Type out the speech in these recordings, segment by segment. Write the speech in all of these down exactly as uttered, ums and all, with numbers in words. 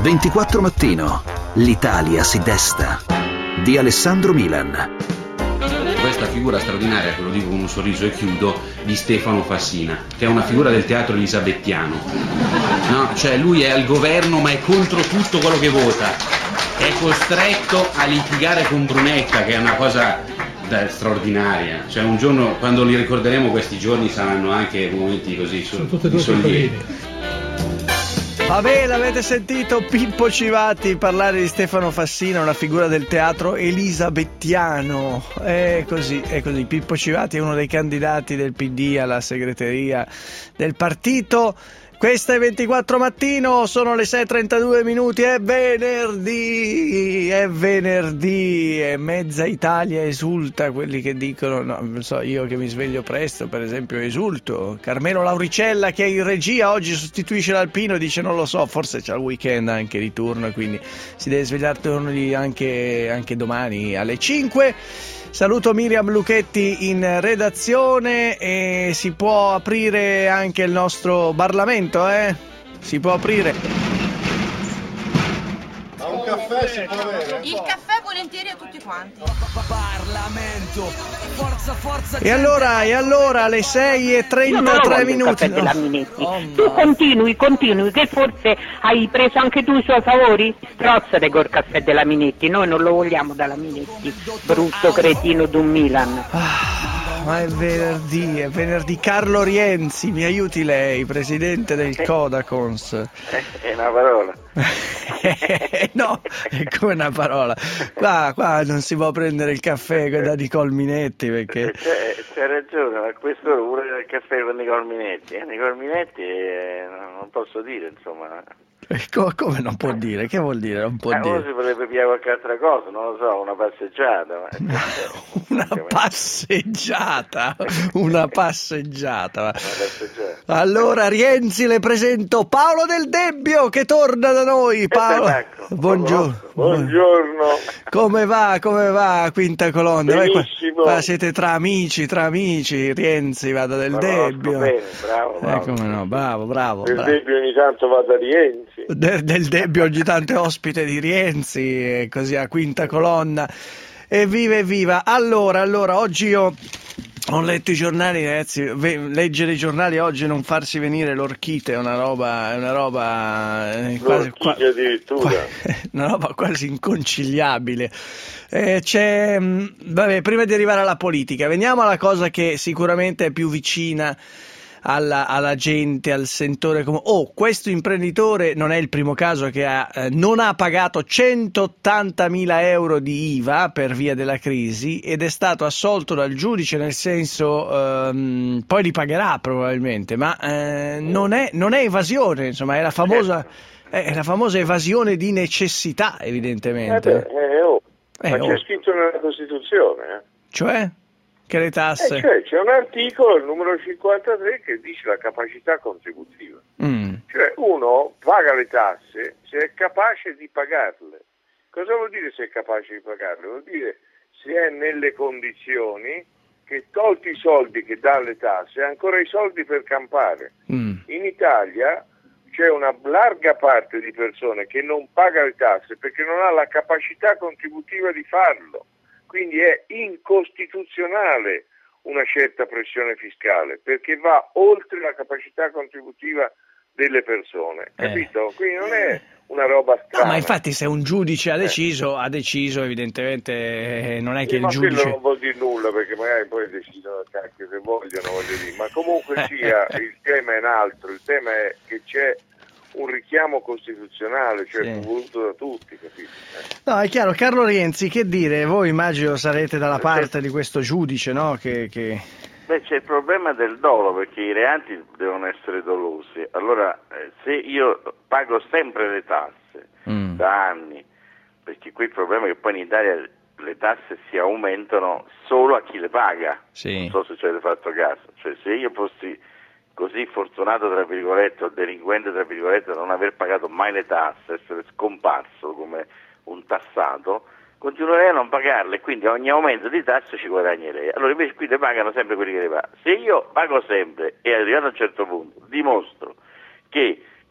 ventiquattro Mattino. L'Italia si desta. Di Alessandro Milan. Questa figura straordinaria, che lo dico con un sorriso e chiudo, di Stefano Fassina, che è una figura del teatro elisabettiano. No? Cioè lui è al governo ma è contro tutto quello che vota. È costretto a litigare con Brunetta, che è una cosa da, straordinaria. Cioè un giorno, quando li ricorderemo questi giorni, saranno anche momenti così so, di sollievo. Vabbè, l'avete sentito Pippo Civati parlare di Stefano Fassina, una figura del teatro elisabettiano. È così, è così. Pippo Civati è uno dei candidati del P D alla segreteria del partito. Questa è ventiquattro Mattino, sono le sei e trentadue minuti, è venerdì, è venerdì, e mezza Italia esulta, quelli che dicono, no, non so, io che mi sveglio presto, per esempio, esulto. Carmelo Lauricella, che è in regia, oggi sostituisce l'Alpino, dice non lo so, forse c'ha il weekend anche di turno, quindi si deve svegliare turni anche, anche domani alle cinque. Saluto Miriam Lucchetti in redazione e si può aprire anche il nostro Parlamento, eh? Si può aprire. Ma un caffè si può avere? Il caffè volentieri a tutti quanti. Parlamento, forza, forza. E allora, e allora, alle sei e trentatré minuti. No. Oh, tu continui, continui, che forse hai preso anche tu i suoi favori? Strozzate col caffè della Minetti, noi non lo vogliamo dalla Minetti, brutto cretino d'un Milan. Ah, ma è venerdì, è venerdì. Carlo Rienzi, mi aiuti lei, presidente del Codacons. È una parola. No, è come una parola. Qua, qua non si può prendere il caffè da Nicole Minetti perché... C'è, c'è ragione, ma questo vuole il caffè con Nicole Minetti. Eh? Nicole Minetti eh, non posso dire, insomma... Come non può dire? Che vuol dire? Non può eh, dire. O si potrebbe pigliare qualche altra cosa, non lo so, una passeggiata. Ma... una passeggiata, una passeggiata. Una passeggiata. Allora Rienzi, le presento Paolo Del Debbio che torna da noi. Paolo, buongiorno. Buongiorno. Come va? Come va Quinta Colonna? Benissimo. Qua siete tra amici, tra amici. Rienzi va da Del Debbio. Bene, bravo, bravo. Eh, come no, bravo, bravo. Del bravo. Debbio ogni tanto va da Rienzi. Del, del Debbio ogni tanto è ospite di Rienzi, e così a Quinta Colonna. Evviva, evviva. Allora, allora, oggi io ho letto i giornali, ragazzi. Leggere i giornali oggi e non farsi venire l'orchite è una roba, è una roba eh, quasi, qua, addirittura. Qua, una roba quasi inconciliabile. Eh, c'è, vabbè, prima di arrivare alla politica, veniamo alla cosa che sicuramente è più vicina Alla, alla gente, al sentore, come oh, questo imprenditore non è il primo caso che ha, eh, non ha pagato centottantamila euro di I V A per via della crisi ed è stato assolto dal giudice, nel senso ehm, poi li pagherà probabilmente, ma eh, non, è, non è evasione, insomma è la famosa, è la famosa evasione di necessità, evidentemente. Eh beh, eh, oh. Eh, ma c'è oh. scritto nella Costituzione, eh? Cioè? Che le tasse? Eh, cioè, c'è un articolo, il numero cinquantatré, che dice la capacità contributiva. Mm. Cioè uno paga le tasse se è capace di pagarle. Cosa vuol dire se è capace di pagarle? Vuol dire se è nelle condizioni che, tolti i soldi che dà le tasse, ha ancora i soldi per campare. Mm. In Italia c'è una larga parte di persone che non paga le tasse perché non ha la capacità contributiva di farlo. Quindi è incostituzionale una certa pressione fiscale, perché va oltre la capacità contributiva delle persone, capito? Eh. Quindi non è una roba strana. No, ma infatti se un giudice ha deciso, eh. ha deciso evidentemente eh, non è che sì, il ma giudice... quello non vuol dire nulla, perché magari poi decidono cacchio che vogliono, voglio dire. Ma comunque sia, il tema è un altro, il tema è che c'è un richiamo costituzionale, cioè sì. voluto da tutti, capito? Eh. No, è chiaro. Carlo Rienzi, che dire? Voi immagino sarete dalla parte di questo giudice, no? Che, che... Beh, c'è il problema del dolo, perché i reati devono essere dolosi. Allora, eh, se io pago sempre le tasse mm. da anni, perché qui il problema è che poi in Italia le tasse si aumentano solo a chi le paga. Sì. Non so se ci avete fatto caso. Cioè, se io fossi così fortunato, tra virgolette, o delinquente, tra virgolette, da non aver pagato mai le tasse, essere scomparso come un tassato, continuerei a non pagarle, quindi a ogni aumento di tasse ci guadagnerei. Allora invece qui le pagano sempre quelli che le pagano. Se io pago sempre e arrivato a un certo punto dimostro che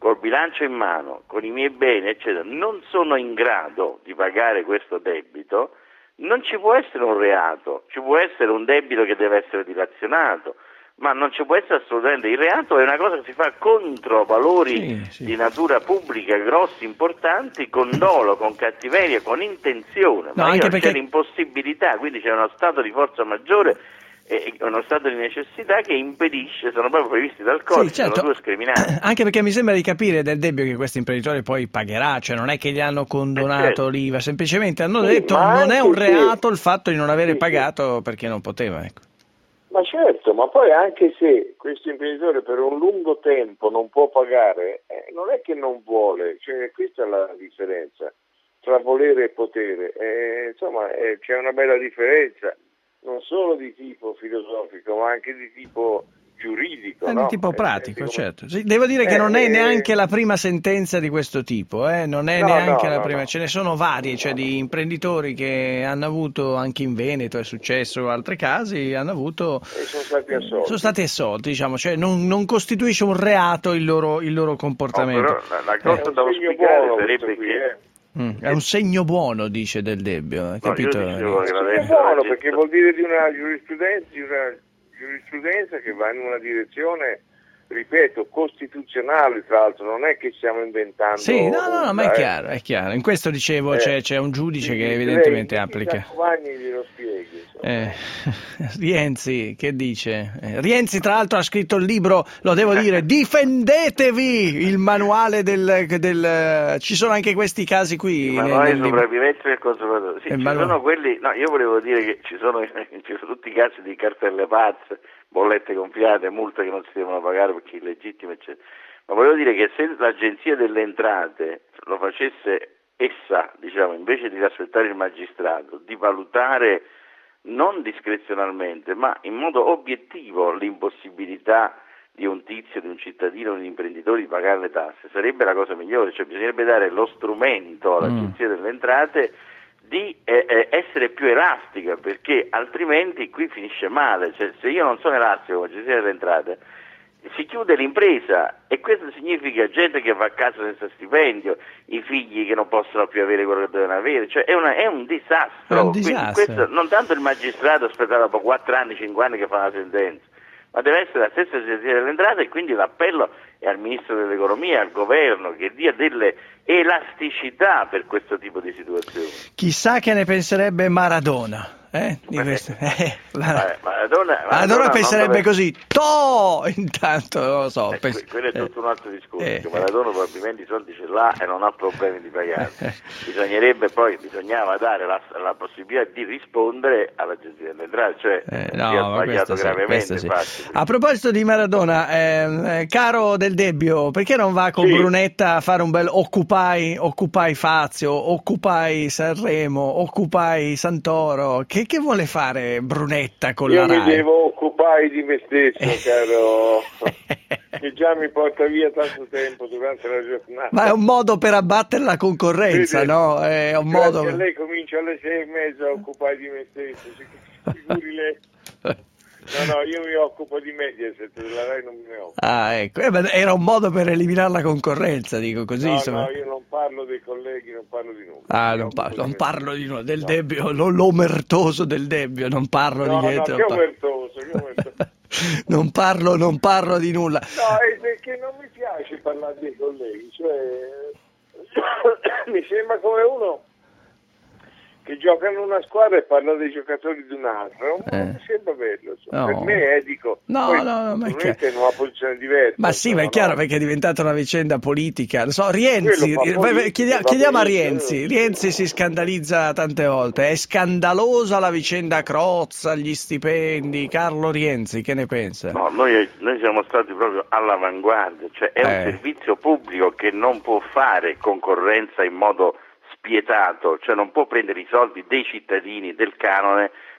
col bilancio in mano, con i miei beni, eccetera, non sono in grado di pagare questo debito, non ci può essere un reato, ci può essere un debito che deve essere dilazionato, ma non ci può essere assolutamente. Il reato è una cosa che si fa contro valori sì, sì. di natura pubblica grossi, importanti, con dolo, con cattiveria, con intenzione, no, ma anche perché... c'è l'impossibilità, quindi c'è uno stato di forza maggiore e uno stato di necessità che impedisce, sono proprio previsti dal codice, sì, certo. sono due scriminanti. Anche perché mi sembra di capire del debito che questo imprenditore poi pagherà, cioè non è che gli hanno condonato certo. l'I V A, semplicemente hanno sì, detto non è un reato se... il fatto di non avere sì, pagato sì. perché non poteva, ecco. Ma certo, ma poi anche se questo imprenditore per un lungo tempo non può pagare, eh, non è che non vuole, cioè questa è la differenza tra volere e potere, eh, insomma eh, c'è una bella differenza, non solo di tipo filosofico ma anche di tipo giuridico. È no? di tipo eh, pratico, eh, certo. Sì, devo dire che eh, non è eh, neanche la prima sentenza di questo tipo, eh? non è no, neanche no, la no, prima, no. ce ne sono vari, cioè di imprenditori che hanno avuto, anche in Veneto è successo, altri casi, hanno avuto... E sono stati assolti. Sono stati assolti, diciamo, cioè non, non costituisce un reato il loro, il loro comportamento. No, però la, la cosa eh. da auspicare sarebbe qui, che... Eh. Mm, è un segno buono, dice del debito, hai capito? No, io dicevo che è un segno buono perché vuol dire di una giurisprudenza, di una giurisprudenza che va in una direzione, ripeto, costituzionale, tra l'altro, non è che stiamo inventando. Sì, no, no, no, ma è eh. chiaro, è chiaro. In questo dicevo, eh. c'è, c'è un giudice sì, che evidentemente lei, applica. glielo spieghi. Eh, Rienzi, che dice? Eh, Rienzi tra l'altro ha scritto il libro, lo devo dire, Difendetevi, il manuale del, del... ci sono anche questi casi qui. Il manuale di sopravvivenza del consumatore. Sì, ci manuale... sono quelli, no, io volevo dire che ci sono, ci sono tutti i casi di cartelle pazze, bollette gonfiate, multe che non si devono pagare perché illegittime, eccetera. Ma volevo dire che se l'Agenzia delle Entrate lo facesse essa, diciamo, invece di aspettare il magistrato, di valutare non discrezionalmente, ma in modo obiettivo l'impossibilità di un tizio, di un cittadino, di un imprenditore di pagare le tasse, sarebbe la cosa migliore, cioè bisognerebbe dare lo strumento all'Agenzia delle Entrate di eh, eh, essere più elastica, perché altrimenti qui finisce male, cioè se io non sono elastico con l'Agenzia delle Entrate si chiude l'impresa e questo significa gente che va a casa senza stipendio, i figli che non possono più avere quello che devono avere, cioè è, una, è un disastro. È un disastro. Questo, non tanto il magistrato aspetta dopo quattro anni, cinque anni che fa una sentenza, ma deve essere la stessa Agenzia delle Entrate e quindi l'appello è al Ministro dell'Economia, al Governo, che dia delle elasticità per questo tipo di situazioni. Chissà che ne penserebbe Maradona. Eh, di questo. Eh, Maradona, Maradona, Maradona penserebbe deve... così, to intanto non lo so. Eh, pens- quello è tutto un altro discorso, eh, che Maradona eh. probabilmente i soldi ce l'ha e non ha problemi di pagare. Bisognerebbe poi, bisognava dare la, la possibilità di rispondere all'Agenzia delle Entrate, cioè eh, si no, ha sbagliato sì, gravemente. sì. Infatti, a proposito di Maradona, eh, caro Del Debbio, perché non va con sì. Brunetta a fare un bel Occupy, Occupy Fazio, Occupy Sanremo, Occupy Santoro? Che, che vuole fare Brunetta con Io la Rai? Io mi devo occupare di me stesso, caro, che già mi porta via tanto tempo durante la giornata. Ma è un modo per abbattere la concorrenza, Vede, no? È un modo... Se lei comincia alle sei e mezza a occupare di me stesso, figuri lei. No, no, io mi occupo di Mediaset, della Rai non me ne occupo. Ah, ecco, eh, beh, era un modo per eliminare la concorrenza, dico così. No, insomma. no, io non parlo dei colleghi, non parlo di nulla. Ah, non, par- non parlo di nulla, del no. Debbio, lo, l'omertoso del Debbio, non parlo no, di niente. No, non, che par- omertoso, che omertoso. non parlo, non parlo di nulla. No, è perché non mi piace parlare dei colleghi, cioè mi sembra come uno che gioca in una squadra e parla dei giocatori di un'altra, non eh. mi sembra bello, no. per me è, dico, no, poi, no, no, ma è, è in una posizione diversa. Ma sì, ma è chiaro, no? Perché è diventata una vicenda politica, lo so, Rienzi, politica, chiediamo, chiediamo a Rienzi, Rienzi si scandalizza tante volte, è scandalosa la vicenda Crozza, gli stipendi, Carlo Rienzi, che ne pensa? No, noi, noi siamo stati proprio all'avanguardia, cioè è eh. un servizio pubblico che non può fare concorrenza in modo spietato, cioè non può prendere i soldi dei cittadini, del canone,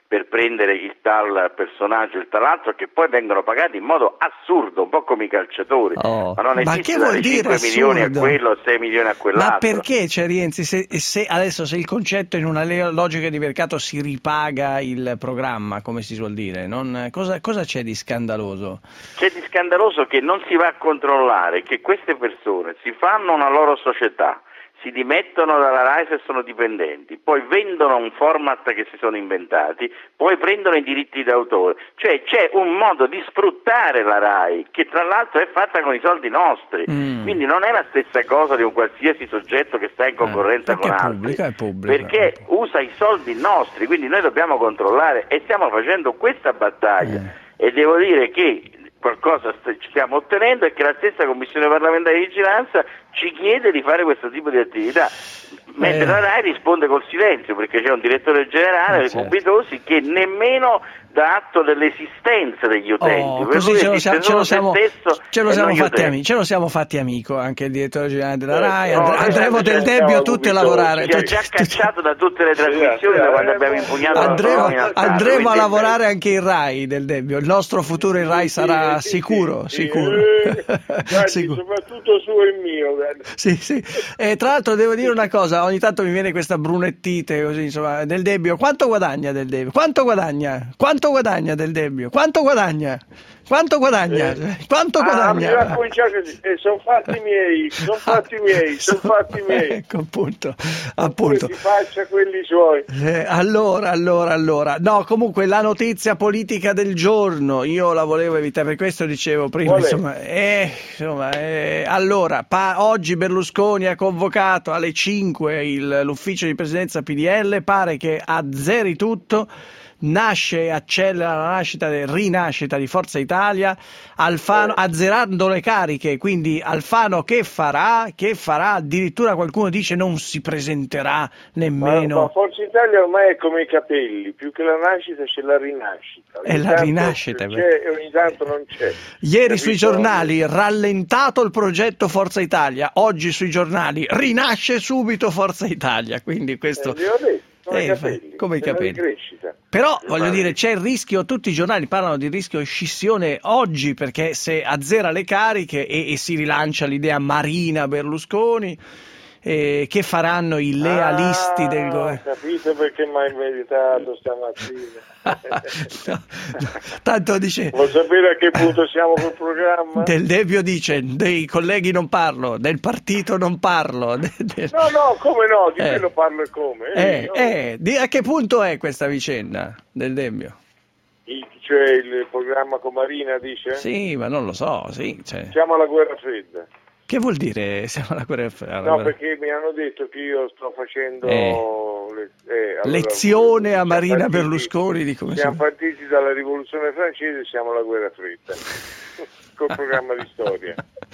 per prendere il tal personaggio, il tal altro, che poi vengono pagati in modo assurdo, un po' come i calciatori. Oh, ma non ma esiste che vuol dare dire cinque milioni a assurdo? quello, sei milioni a quell'altro. Ma perché, cioè, Rienzi, se, se adesso se il concetto in una le- logica di mercato si ripaga il programma, come si suol dire, non, cosa, cosa c'è di scandaloso? C'è di scandaloso che non si va a controllare che queste persone si fanno una loro società, si dimettono dalla RAI se sono dipendenti, poi vendono un format che si sono inventati, poi prendono i diritti d'autore, cioè c'è un modo di sfruttare la RAI che tra l'altro è fatta con i soldi nostri, mm. quindi non è la stessa cosa di un qualsiasi soggetto che sta in concorrenza eh, con altri, pubblica, è pubblica. perché usa i soldi nostri, quindi noi dobbiamo controllare e stiamo facendo questa battaglia eh. e devo dire che qualcosa st- ci stiamo ottenendo e che la stessa Commissione parlamentare di vigilanza ci chiede di fare questo tipo di attività, mentre eh. la RAI risponde col silenzio perché c'è un direttore generale, eh, certo. Cubitosi, che nemmeno dà atto dell'esistenza degli utenti. Oh, così ce lo, siamo, ce lo siamo, ce lo siamo fatti amico, ce lo siamo fatti amico anche il direttore generale della RAI, no, and- andremo del Debbio tutti a lavorare. Ci ha già cacciato da tutte le trasmissioni da quando abbiamo impugnato andremo, la andremo a lavorare anche in RAI del Debbio, il nostro futuro in RAI sarà sì, sicuro, sì, sicuro. Eh, guardi, sicuro. Soprattutto suo e mio. Sì, sì. E tra l'altro devo dire una cosa, ogni tanto mi viene questa brunettite così, insomma, del Debbio. Quanto guadagna del Debbio? Quanto guadagna? Quanto guadagna del Debbio? Quanto guadagna? Quanto guadagna? Eh. Quanto guadagna? Ah, mi cominciare così. Eh, sono fatti miei, sono fatti miei, sono fatti miei. Ecco, appunto, appunto. Si faccia quelli suoi. Eh, allora, allora, allora. No, comunque la notizia politica del giorno, io la volevo evitare, per questo dicevo prima, Qual è? insomma, eh, insomma eh, allora, pa- oggi Berlusconi ha convocato alle cinque il, l'ufficio di presidenza P D L, pare che azzeri tutto. Nasce e accelera la nascita e rinascita di Forza Italia, Alfano, eh. azzerando le cariche, quindi Alfano che farà? Che farà? Addirittura qualcuno dice non si presenterà nemmeno. Ma, ma Forza Italia ormai è come i capelli, più che la nascita c'è la rinascita. Ogni è la rinascita. C'è e ogni tanto non c'è. Ieri Capito? sui giornali rallentato il progetto Forza Italia, oggi sui giornali rinasce subito Forza Italia, quindi questo... Eh, ho detto. Come, eh, i capelli, come i capelli. Se Però voglio vale. dire, c'è il rischio, tutti i giornali parlano di rischio scissione oggi, perché se azzera le cariche e, e si rilancia l'idea Marina Berlusconi, eh, che faranno i lealisti ah, del governo? Capite perché mi hai meditato stamattina? no, no, tanto dice, vuoi sapere a che punto siamo col programma? Del Debbio dice dei colleghi non parlo, del partito non parlo, de, de... no no come no, di eh. quello parlo e come eh, eh, no. eh, di, a che punto è questa vicenda del Debbio? Il, cioè il programma con Marina dice? Sì, ma non lo so, sì, cioè. Siamo alla guerra fredda. Che vuol dire siamo alla guerra fredda? No, perché mi hanno detto che io sto facendo eh. le, eh, allora, lezione a Marina partiti, Berlusconi di come siamo si... partiti dalla rivoluzione francese e siamo alla guerra fredda col programma di storia.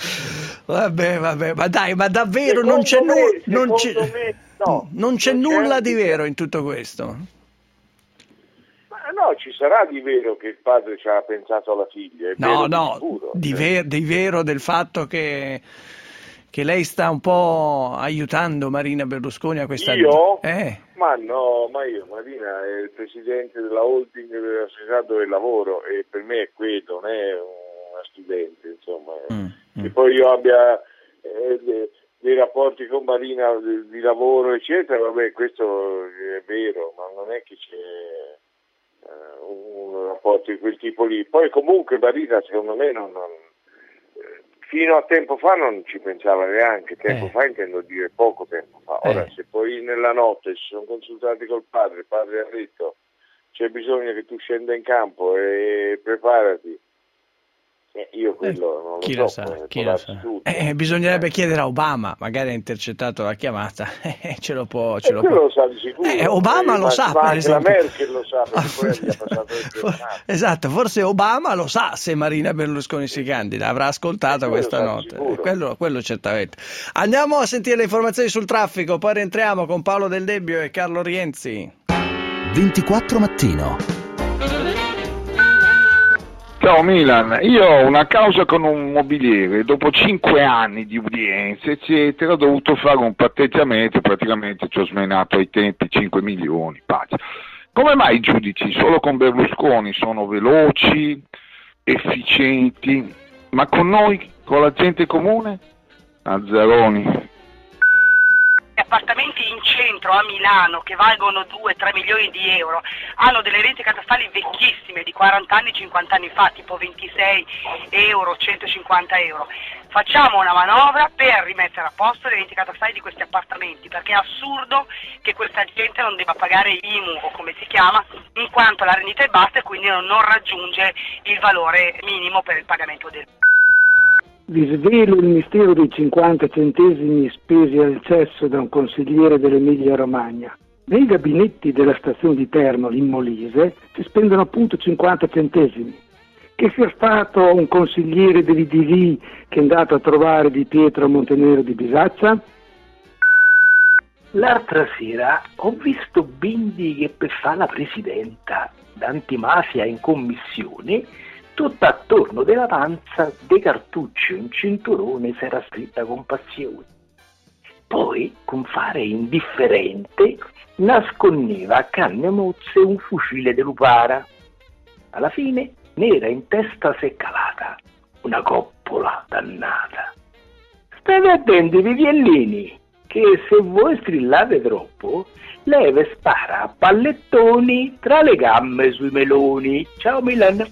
Vabbè, vabbè, ma dai, ma davvero Secondo non c'è, me, nu- non c'è, me, no, non c'è non nulla c'è di vero in tutto questo? Ma no, ci sarà di vero che il padre ci ha pensato alla figlia. È No, vero no, di, sicuro, di, cioè. ver- di vero del fatto che, che lei sta un po' aiutando Marina Berlusconi a questa... Io? Eh. Ma no, ma io, Marina è il presidente della holding della società dove lavoro e per me è quello, non è una studente, insomma. Mm, Che mm. poi io abbia eh, de- dei rapporti con Marina di, di lavoro, eccetera, vabbè, questo è vero, ma non è che c'è uh, un, un rapporto di quel tipo lì. Poi comunque Marina, secondo me, non... non fino a tempo fa non ci pensava neanche, tempo Eh. fa intendo dire poco tempo fa. Ora Eh. se poi nella notte si sono consultati col padre, il padre ha detto c'è bisogno che tu scenda in campo e preparati. Eh, io quello non Chi lo lo so, sa, può chi lo darsi sa. tutto. Eh, bisognerebbe chiedere a Obama, magari ha intercettato la chiamata, eh, ce lo può, ce E lo quello può. lo sa di sicuro. Eh, Obama Eh, lo ma- sa, ma per anche esempio. la Merkel lo sa, perché poi gli ha passato il giornale. Esatto, forse Obama lo sa se Marina Berlusconi si candida, avrà ascoltato Eh, quello questa sa di notte, sicuro. Eh, quello, quello certamente. Andiamo a sentire le informazioni sul traffico, poi rientriamo con Paolo Del Debbio e Carlo Rienzi. ventiquattro Mattino. Ciao Milan, io ho una causa con un mobiliere, dopo cinque anni di udienze eccetera ho dovuto fare un patteggiamento, praticamente ci ho smenato ai tempi cinque milioni, pace. Come mai i giudici solo con Berlusconi sono veloci, efficienti, ma con noi, con la gente comune? Azzaroni. Appartamenti in centro a Milano che valgono due tre milioni di euro hanno delle renti catastali vecchissime di quaranta anni, cinquanta anni fa, tipo ventisei euro, centocinquanta euro. Facciamo una manovra per rimettere a posto le renti catastali di questi appartamenti, perché è assurdo che questa gente non debba pagare I M U o come si chiama, in quanto la rendita è bassa e quindi non raggiunge il valore minimo per il pagamento del... Vi svelo il mistero dei cinquanta centesimi spesi al cesso da un consigliere dell'Emilia Romagna. Nei gabinetti della stazione di Termoli in Molise si spendono appunto cinquanta centesimi. Che sia stato un consigliere dell'I D V che è andato a trovare Di Pietro a Montenero di Bisaccia? L'altra sera ho visto Bindi che per fare la presidenta d'antimafia in commissione, tutto attorno della panza dei cartucci un cinturone si era scritta con passione. Poi, con fare indifferente, nascondeva a canne mozze un fucile de lupara. Alla fine n'era in testa se calata una coppola dannata. State attenti, Viviellini, che se voi strillate troppo, lei vi spara a pallettoni tra le gambe sui meloni. Ciao Milan!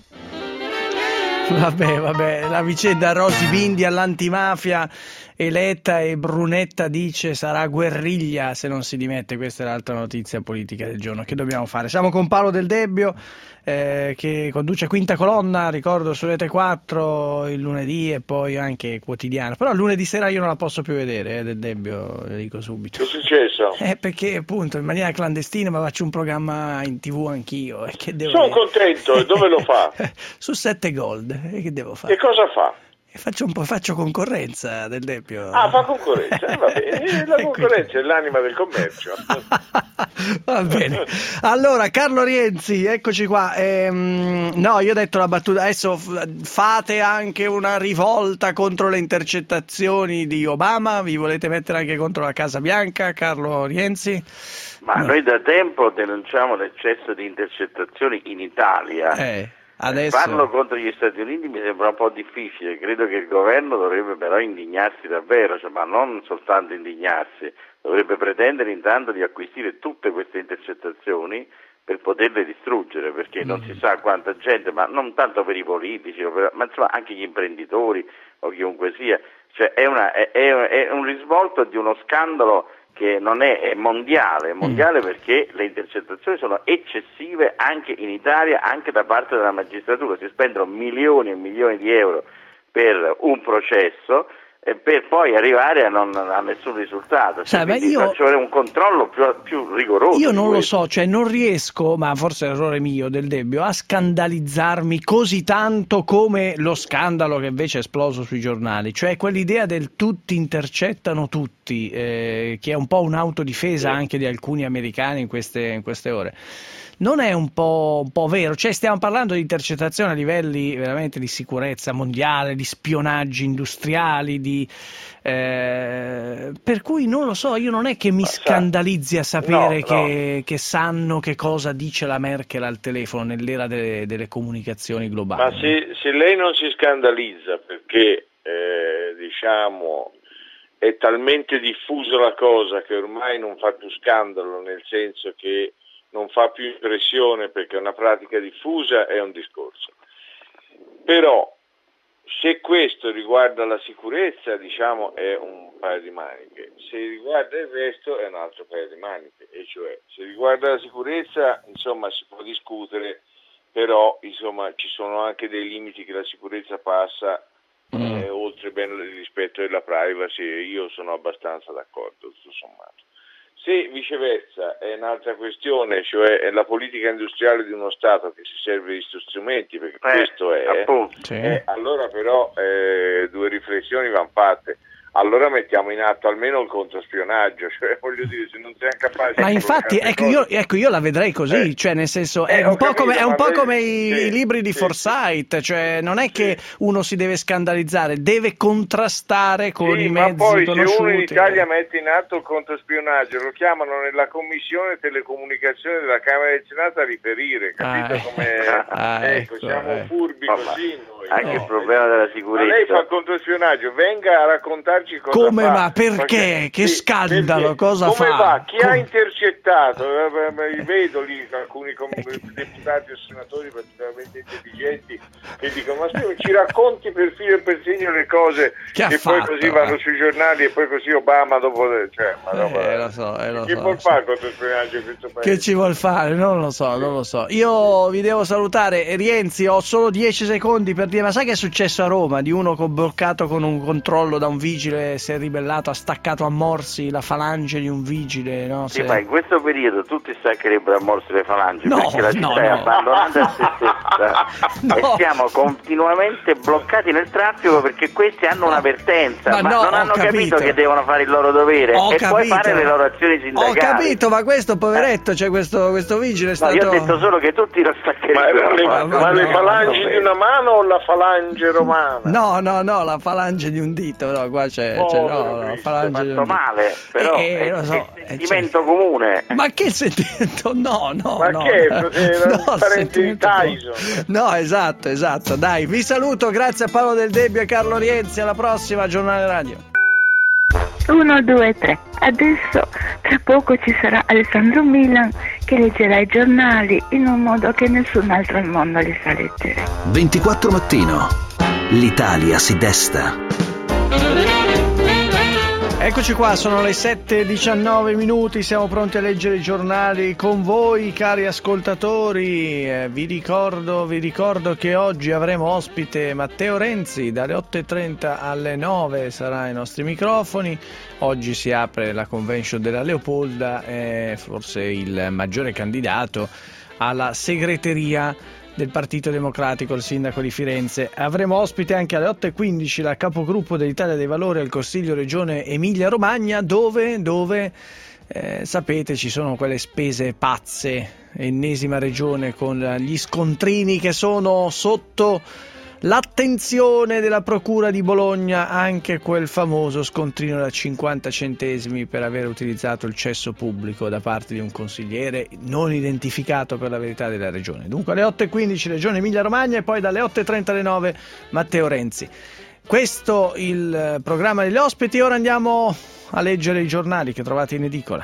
Vabbè, vabbè, la vicenda Rosy Bindi all'antimafia, eletta e Brunetta dice sarà guerriglia se non si dimette. Questa è l'altra notizia politica del giorno. Che dobbiamo fare? Siamo con Paolo Del Debbio eh, che conduce Quinta Colonna, ricordo, su Rete quattro il lunedì e poi anche quotidiano. Però lunedì sera io non la posso più vedere, eh, Del Debbio, lo dico subito. Che è successo? Eh, perché appunto in maniera clandestina ma faccio un programma in tv anch'io. Eh, che devo Sono dire? contento, e dove lo fa? Su sette Gold, e che devo fare? Che cosa fa? Faccio un po' faccio concorrenza, Del Debbio. Ah, fa concorrenza, eh, va bene. La concorrenza è l'anima del commercio. Va bene. Allora, Carlo Rienzi, eccoci qua. Ehm, no, io ho detto la battuta. Adesso fate anche una rivolta contro le intercettazioni di Obama. Vi volete mettere anche contro la Casa Bianca, Carlo Rienzi? Ma no. Noi da tempo denunciamo l'eccesso di intercettazioni in Italia. Eh. Adesso... Farlo contro gli Stati Uniti mi sembra un po' difficile, credo che il governo dovrebbe però indignarsi davvero, cioè, ma non soltanto indignarsi, dovrebbe pretendere intanto di acquisire tutte queste intercettazioni per poterle distruggere, perché non si sa quanta gente, ma non tanto per i politici, ma insomma anche gli imprenditori o chiunque sia, cioè è, una, è, è un risvolto di uno scandalo che non è, è mondiale, è mondiale mm. perché le intercettazioni sono eccessive anche in Italia, anche da parte della magistratura, si spendono milioni e milioni di euro per un processo e per poi arrivare a, non, a nessun risultato, cioè, Sai, io... cioè un controllo più, più rigoroso. Io non lo so, cioè non riesco, ma forse è l'errore mio, Del Debbio, a scandalizzarmi così tanto come lo scandalo che invece è esploso sui giornali, cioè quell'idea del tutti intercettano tutti, eh, che è un po' un'autodifesa sì. anche di alcuni americani in queste, in queste ore. Non è un po', un po' vero, cioè stiamo parlando di intercettazioni a livelli veramente di sicurezza mondiale, di spionaggi industriali, di, eh, per cui non lo so, io non è che mi scandalizzi a sapere no, che, no. che sanno che cosa dice la Merkel al telefono nell'era delle, delle comunicazioni globali. Ma se, se lei non si scandalizza perché eh, diciamo è talmente diffusa la cosa che ormai non fa più scandalo, nel senso che non fa più impressione perché è una pratica diffusa, è un discorso. Però se questo riguarda la sicurezza, diciamo, è un paio di maniche, se riguarda il resto è un altro paio di maniche, e cioè se riguarda la sicurezza, insomma, si può discutere, però insomma ci sono anche dei limiti che la sicurezza passa mm. eh, oltre ben il rispetto della privacy, e io sono abbastanza d'accordo, tutto sommato. Se viceversa è un'altra questione, cioè è la politica industriale di uno Stato che si serve di questi strumenti, perché eh, questo è, appunto, eh, allora però eh, due riflessioni vanno fatte. allora mettiamo in atto almeno il controspionaggio, cioè voglio dire, se non siamo capaci. Ma infatti, ecco io, ecco io la vedrei così, eh. cioè nel senso è eh, un po' capito, come, è un po' vedi, come i, sì, i libri di sì, Forsyth, cioè non è sì. che uno si deve scandalizzare, deve contrastare con sì, i mezzi ma poi conosciuti. Se uno in Italia mette in atto il controspionaggio, lo chiamano nella commissione telecomunicazione della Camera del Senato a riferire, capito ah, come ah, ecco, ecco, siamo eh. furbi oh, così noi. Anche no. il problema della sicurezza. Ma lei fa il controspionaggio, venga a raccontarci cosa come fa. ma perché? Perché, che sì, scandalo, perché, cosa come fa? va? Chi come... ha intercettato? Eh, vedo lì alcuni com- deputati o senatori particolarmente intelligenti che dicono: ma se ci racconti per filo e per segno le cose che, che poi fatto, così vanno eh? sui giornali e poi così Obama dopo cioè, ma dopo, eh, lo so, eh, lo che so, vuol so. fare questo spionaggio in questo paese? Che ci vuol fare? Non lo so, non lo so. Io vi devo salutare. Rienzi, ho solo dieci secondi per dire: ma sai che è successo a Roma? Di uno bloccato con un controllo da un vigile, si è ribellato, ha staccato a morsi la falange di un vigile, no? Sì, Se... ma in questo periodo tutti staccherebbero a morsi le falangi, no, perché la città no, è no. abbandonata a se stessa no. e siamo continuamente bloccati nel traffico perché questi hanno un'avvertenza, ma, ma no, non hanno capito. capito che devono fare il loro dovere ho e capito. poi fare le loro azioni sindacali. Ho capito, ma questo poveretto, cioè questo, questo vigile è stato... No, io ho detto solo che tutti lo staccherebbero. Ma, le, ma, ma, ma le falangi di una mano o la falange romana? No, no, no, la falange di un dito, no, qua c'è, oh, c'è no, la falange di un dito. male, però eh, è, lo so, è sentimento comune. Ma che sentimento? No, no, ma no. che? No, parente di Tyson. No, esatto, esatto. Dai, vi saluto, grazie a Paolo Del Debbio e Carlo Rienzi, alla prossima Giornale Radio. uno, due, tre. Adesso tra poco ci sarà Alessandro Milan che leggerà i giornali in un modo che nessun altro al mondo li sa leggere. ventiquattro mattino. L'Italia si desta. Eccoci qua, sono le sette e diciannove minuti, siamo pronti a leggere i giornali con voi, cari ascoltatori. Eh, vi ricordo, vi ricordo che oggi avremo ospite Matteo Renzi, dalle otto e trenta alle nove sarà ai nostri microfoni. Oggi si apre la convention della Leopolda, è forse il maggiore candidato alla segreteria del Partito Democratico, il sindaco di Firenze. Avremo ospite anche alle otto e quindici la capogruppo dell'Italia dei Valori al Consiglio Regione Emilia Romagna, dove, dove eh, sapete ci sono quelle spese pazze, ennesima regione con gli scontrini che sono sotto l'attenzione della Procura di Bologna, anche quel famoso scontrino da cinquanta centesimi per aver utilizzato il cesso pubblico da parte di un consigliere non identificato per la verità della regione. Dunque alle otto e quindici Regione Emilia Romagna e poi dalle otto e trenta alle nove Matteo Renzi. Questo il programma degli ospiti. Ora andiamo a leggere i giornali che trovate in edicola.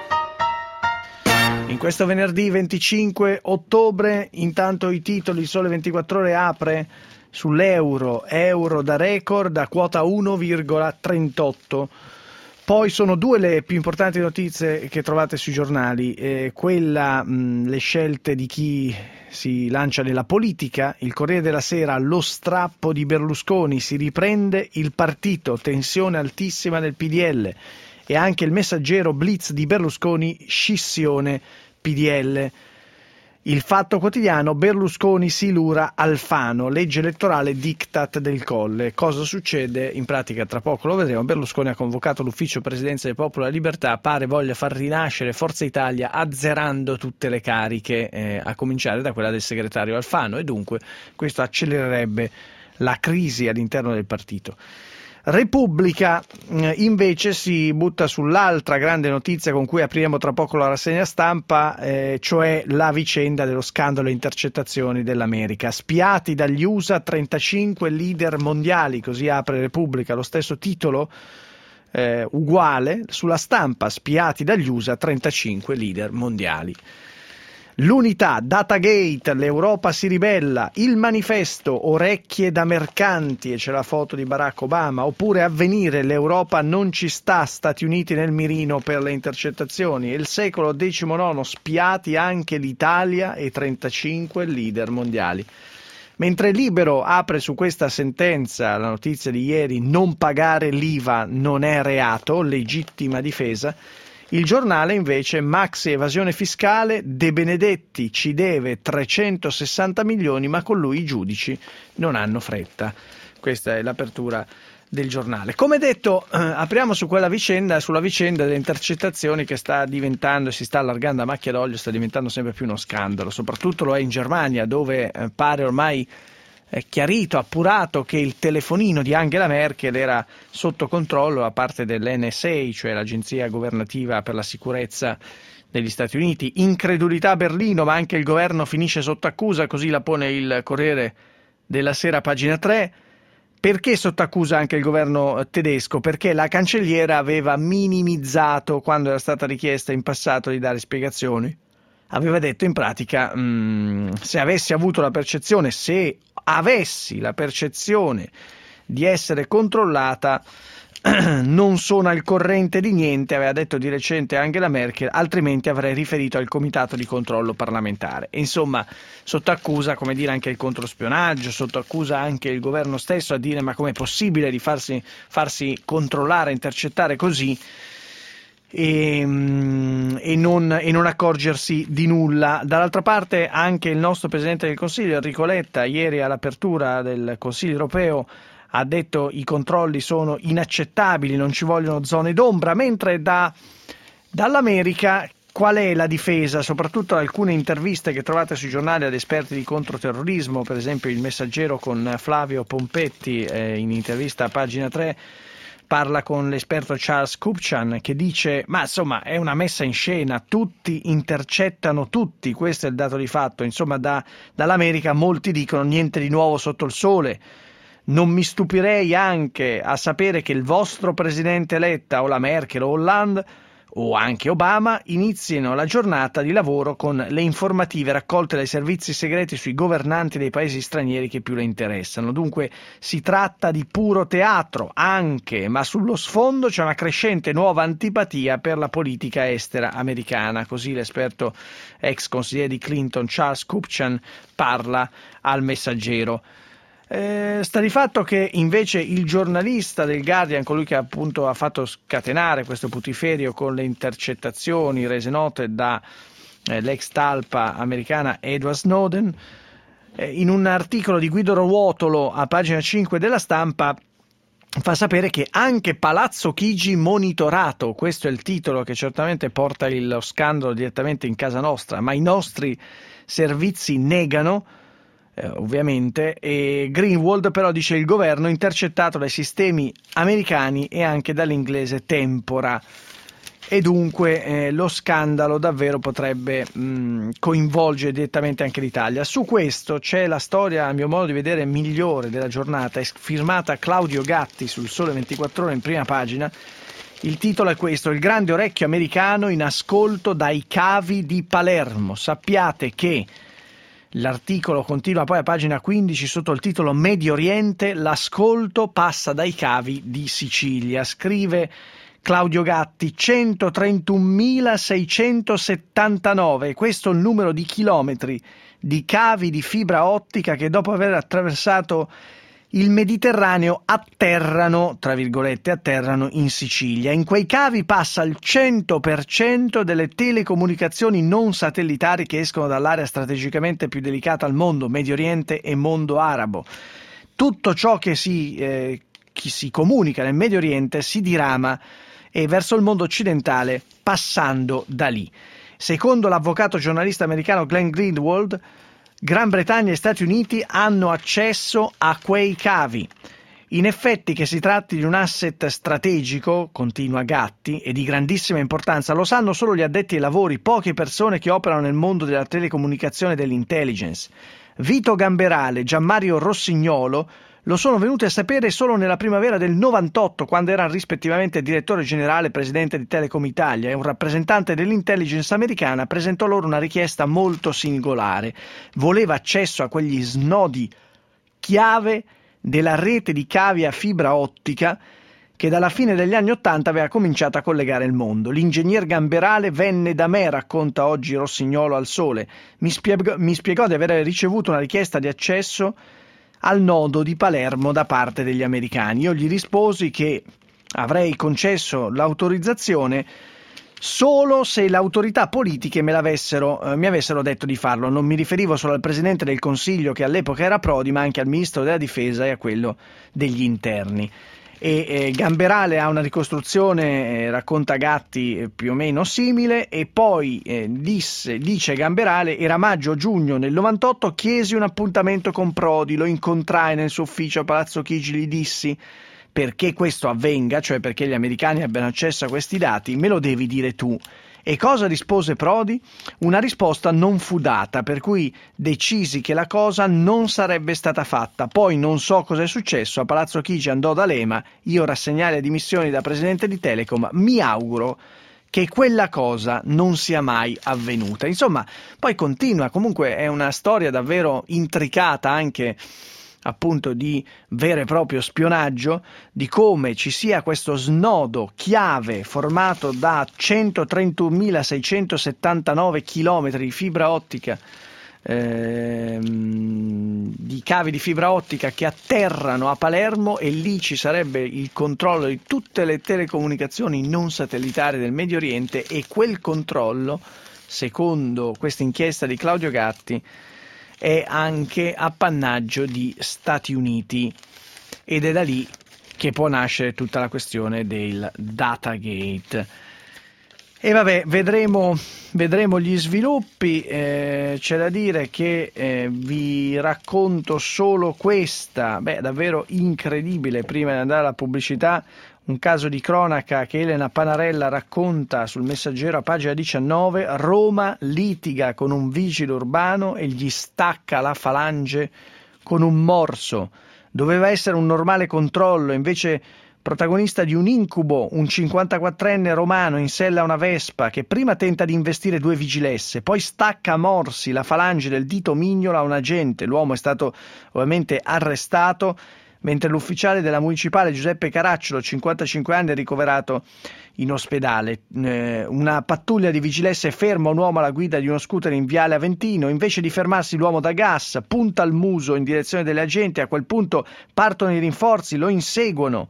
In questo venerdì venticinque ottobre, intanto i titoli. Sole ventiquattro Ore apre sull'euro, euro da record a quota uno virgola trentotto. Poi sono due le più importanti notizie che trovate sui giornali, eh, quella mh, le scelte di chi si lancia nella politica. Il Corriere della Sera: lo strappo di Berlusconi, si riprende il partito, tensione altissima nel P D L. E anche il Messaggero: blitz di Berlusconi, scissione P D L. Il Fatto Quotidiano: Berlusconi silura Alfano, legge elettorale diktat del Colle. Cosa succede? In pratica tra poco lo vedremo. Berlusconi ha convocato l'ufficio Presidenza del Popolo e della Libertà, pare voglia far rinascere Forza Italia azzerando tutte le cariche, eh, a cominciare da quella del segretario Alfano, e dunque questo accelererebbe la crisi all'interno del partito. Repubblica invece si butta sull'altra grande notizia con cui apriremo tra poco la rassegna stampa, eh, cioè la vicenda dello scandalo intercettazioni dell'America. Spiati dagli U S A trentacinque leader mondiali, così apre Repubblica, lo stesso titolo eh, uguale sulla stampa: spiati dagli U S A trentacinque leader mondiali. L'Unità: Datagate, l'Europa si ribella. Il Manifesto: orecchie da mercanti, e c'è la foto di Barack Obama. Oppure Avvenire: l'Europa non ci sta, Stati Uniti nel mirino per le intercettazioni. E Il Secolo diciannove: spiati anche l'Italia e trentacinque leader mondiali. Mentre Libero apre su questa sentenza, la notizia di ieri: non pagare l'I V A non è reato, legittima difesa. Il Giornale invece: maxi evasione fiscale, De Benedetti ci deve trecentosessanta milioni, ma con lui i giudici non hanno fretta. Questa è l'apertura del giornale. Come detto, eh, apriamo su quella vicenda, sulla vicenda delle intercettazioni che sta diventando e si sta allargando a macchia d'olio, sta diventando sempre più uno scandalo, soprattutto lo è in Germania, dove eh, pare ormai è chiarito, appurato che il telefonino di Angela Merkel era sotto controllo da parte dell'N S A, cioè l'agenzia governativa per la sicurezza degli Stati Uniti. Incredulità a Berlino, ma anche il governo finisce sotto accusa, così la pone il Corriere della Sera, pagina tre. Perché sotto accusa anche il governo tedesco? Perché la cancelliera aveva minimizzato, quando era stata richiesta in passato di dare spiegazioni, aveva detto in pratica mh, se avessi avuto la percezione, se avessi la percezione di essere controllata, non sono al corrente di niente, aveva detto di recente Angela Merkel, altrimenti avrei riferito al comitato di controllo parlamentare. Insomma, sotto accusa, come dire, anche il controspionaggio, sotto accusa anche il governo stesso a dire ma com'è possibile di farsi, farsi controllare, intercettare così e, e, non, e non accorgersi di nulla. Dall'altra parte anche il nostro Presidente del Consiglio, Enrico Letta, ieri all'apertura del Consiglio europeo ha detto i controlli sono inaccettabili, non ci vogliono zone d'ombra, mentre da, dall'America qual è la difesa? Soprattutto alcune interviste che trovate sui giornali ad esperti di controterrorismo, per esempio il Messaggero con Flavio Pompetti, eh, in intervista a pagina tre, parla con l'esperto Charles Kupchan che dice ma insomma è una messa in scena, tutti intercettano tutti, questo è il dato di fatto, insomma da, dall'America molti dicono niente di nuovo sotto il sole. Non mi stupirei anche a sapere che il vostro presidente Letta o la Merkel o Hollande o anche Obama inizino la giornata di lavoro con le informative raccolte dai servizi segreti sui governanti dei paesi stranieri che più le interessano. Dunque si tratta di puro teatro anche, ma sullo sfondo c'è una crescente nuova antipatia per la politica estera americana. Così l'esperto ex consigliere di Clinton Charles Kupchan parla al Messaggero. Eh, sta di fatto che invece il giornalista del Guardian, colui che appunto ha fatto scatenare questo putiferio con le intercettazioni rese note da eh, l'ex talpa americana Edward Snowden, eh, in un articolo di Guido Ruotolo a pagina cinque della Stampa fa sapere che anche Palazzo Chigi monitorato, questo è il titolo che certamente porta lo scandalo direttamente in casa nostra, ma i nostri servizi negano, Eh, ovviamente, e Greenwald però dice il governo intercettato dai sistemi americani e anche dall'inglese Tempora, e dunque eh, lo scandalo davvero potrebbe mh, coinvolgere direttamente anche l'Italia. Su questo c'è la storia, a mio modo di vedere, migliore della giornata, è firmata Claudio Gatti sul Sole ventiquattro Ore in prima pagina. Il titolo è questo: il grande orecchio americano in ascolto dai cavi di Palermo. Sappiate che l'articolo continua poi a pagina quindici sotto il titolo Medio Oriente, l'ascolto passa dai cavi di Sicilia. Scrive Claudio Gatti, centotrentunomilaseicentosettantanove, questo è il numero di chilometri di cavi di fibra ottica che dopo aver attraversato il Mediterraneo atterrano, tra virgolette, atterrano in Sicilia. In quei cavi passa il cento per cento delle telecomunicazioni non satellitari che escono dall'area strategicamente più delicata al mondo, Medio Oriente e mondo arabo. Tutto ciò che si, eh, che si comunica nel Medio Oriente si dirama e verso il mondo occidentale passando da lì. Secondo l'avvocato giornalista americano Glenn Greenwald, Gran Bretagna e Stati Uniti hanno accesso a quei cavi. In effetti che si tratti di un asset strategico, continua Gatti, e di grandissima importanza, lo sanno solo gli addetti ai lavori, poche persone che operano nel mondo della telecomunicazione e dell'intelligence. Vito Gamberale, Gianmario Rossignolo lo sono venuti a sapere solo nella primavera del novantotto, quando erano rispettivamente direttore generale e presidente di Telecom Italia, e un rappresentante dell'intelligence americana presentò loro una richiesta molto singolare. Voleva accesso a quegli snodi chiave della rete di cavi a fibra ottica che dalla fine degli anni Ottanta aveva cominciato a collegare il mondo. L'ingegner Gamberale venne da me, racconta oggi Rossignolo al Sole. Mi spiegò, mi spiegò di aver ricevuto una richiesta di accesso al nodo di Palermo da parte degli americani. Io gli risposi che avrei concesso l'autorizzazione solo se le autorità politiche me l'avessero, eh, mi avessero detto di farlo. Non mi riferivo solo al Presidente del Consiglio, che all'epoca era Prodi, ma anche al Ministro della Difesa e a quello degli Interni. E eh, Gamberale ha una ricostruzione, eh, racconta Gatti, eh, più o meno simile, e poi eh, disse, dice Gamberale: era maggio-giugno nel novantotto, chiesi un appuntamento con Prodi, lo incontrai nel suo ufficio a Palazzo Chigi, gli dissi: perché questo avvenga, cioè perché gli americani abbiano accesso a questi dati, me lo devi dire tu. E cosa rispose Prodi? Una risposta non fu data, per cui decisi che la cosa non sarebbe stata fatta. Poi non so cosa è successo, a Palazzo Chigi andò D'Alema, io rassegnai le dimissioni da presidente di Telecom, mi auguro che quella cosa non sia mai avvenuta. Insomma, poi continua, comunque è una storia davvero intricata, anche appunto di vero e proprio spionaggio, di come ci sia questo snodo chiave formato da centotrentunomilaseicentosettantanove chilometri di fibra ottica, ehm, di cavi di fibra ottica che atterrano a Palermo, e lì ci sarebbe il controllo di tutte le telecomunicazioni non satellitari del Medio Oriente, e quel controllo, secondo questa inchiesta di Claudio Gatti, è anche appannaggio di Stati Uniti, ed è da lì che può nascere tutta la questione del Datagate. E vabbè, vedremo, vedremo gli sviluppi. Eh, c'è da dire che eh, vi racconto solo questa, beh, davvero incredibile, prima di andare alla pubblicità, un caso di cronaca che Elena Panarella racconta sul Messaggero a pagina diciannove. Roma litiga con un vigile urbano e gli stacca la falange con un morso. Doveva essere un normale controllo, invece protagonista di un incubo, un cinquantaquattrenne romano in sella a una Vespa che prima tenta di investire due vigilesse, poi stacca a morsi la falange del dito mignolo a un agente. L'uomo è stato ovviamente arrestato, mentre l'ufficiale della municipale Giuseppe Caracciolo, cinquantacinque anni, è ricoverato in ospedale. Eh, una pattuglia di vigilesse ferma un uomo alla guida di uno scooter in Viale Aventino. Invece di fermarsi, l'uomo da gas punta il muso in direzione delle agenti. A quel punto partono i rinforzi, lo inseguono.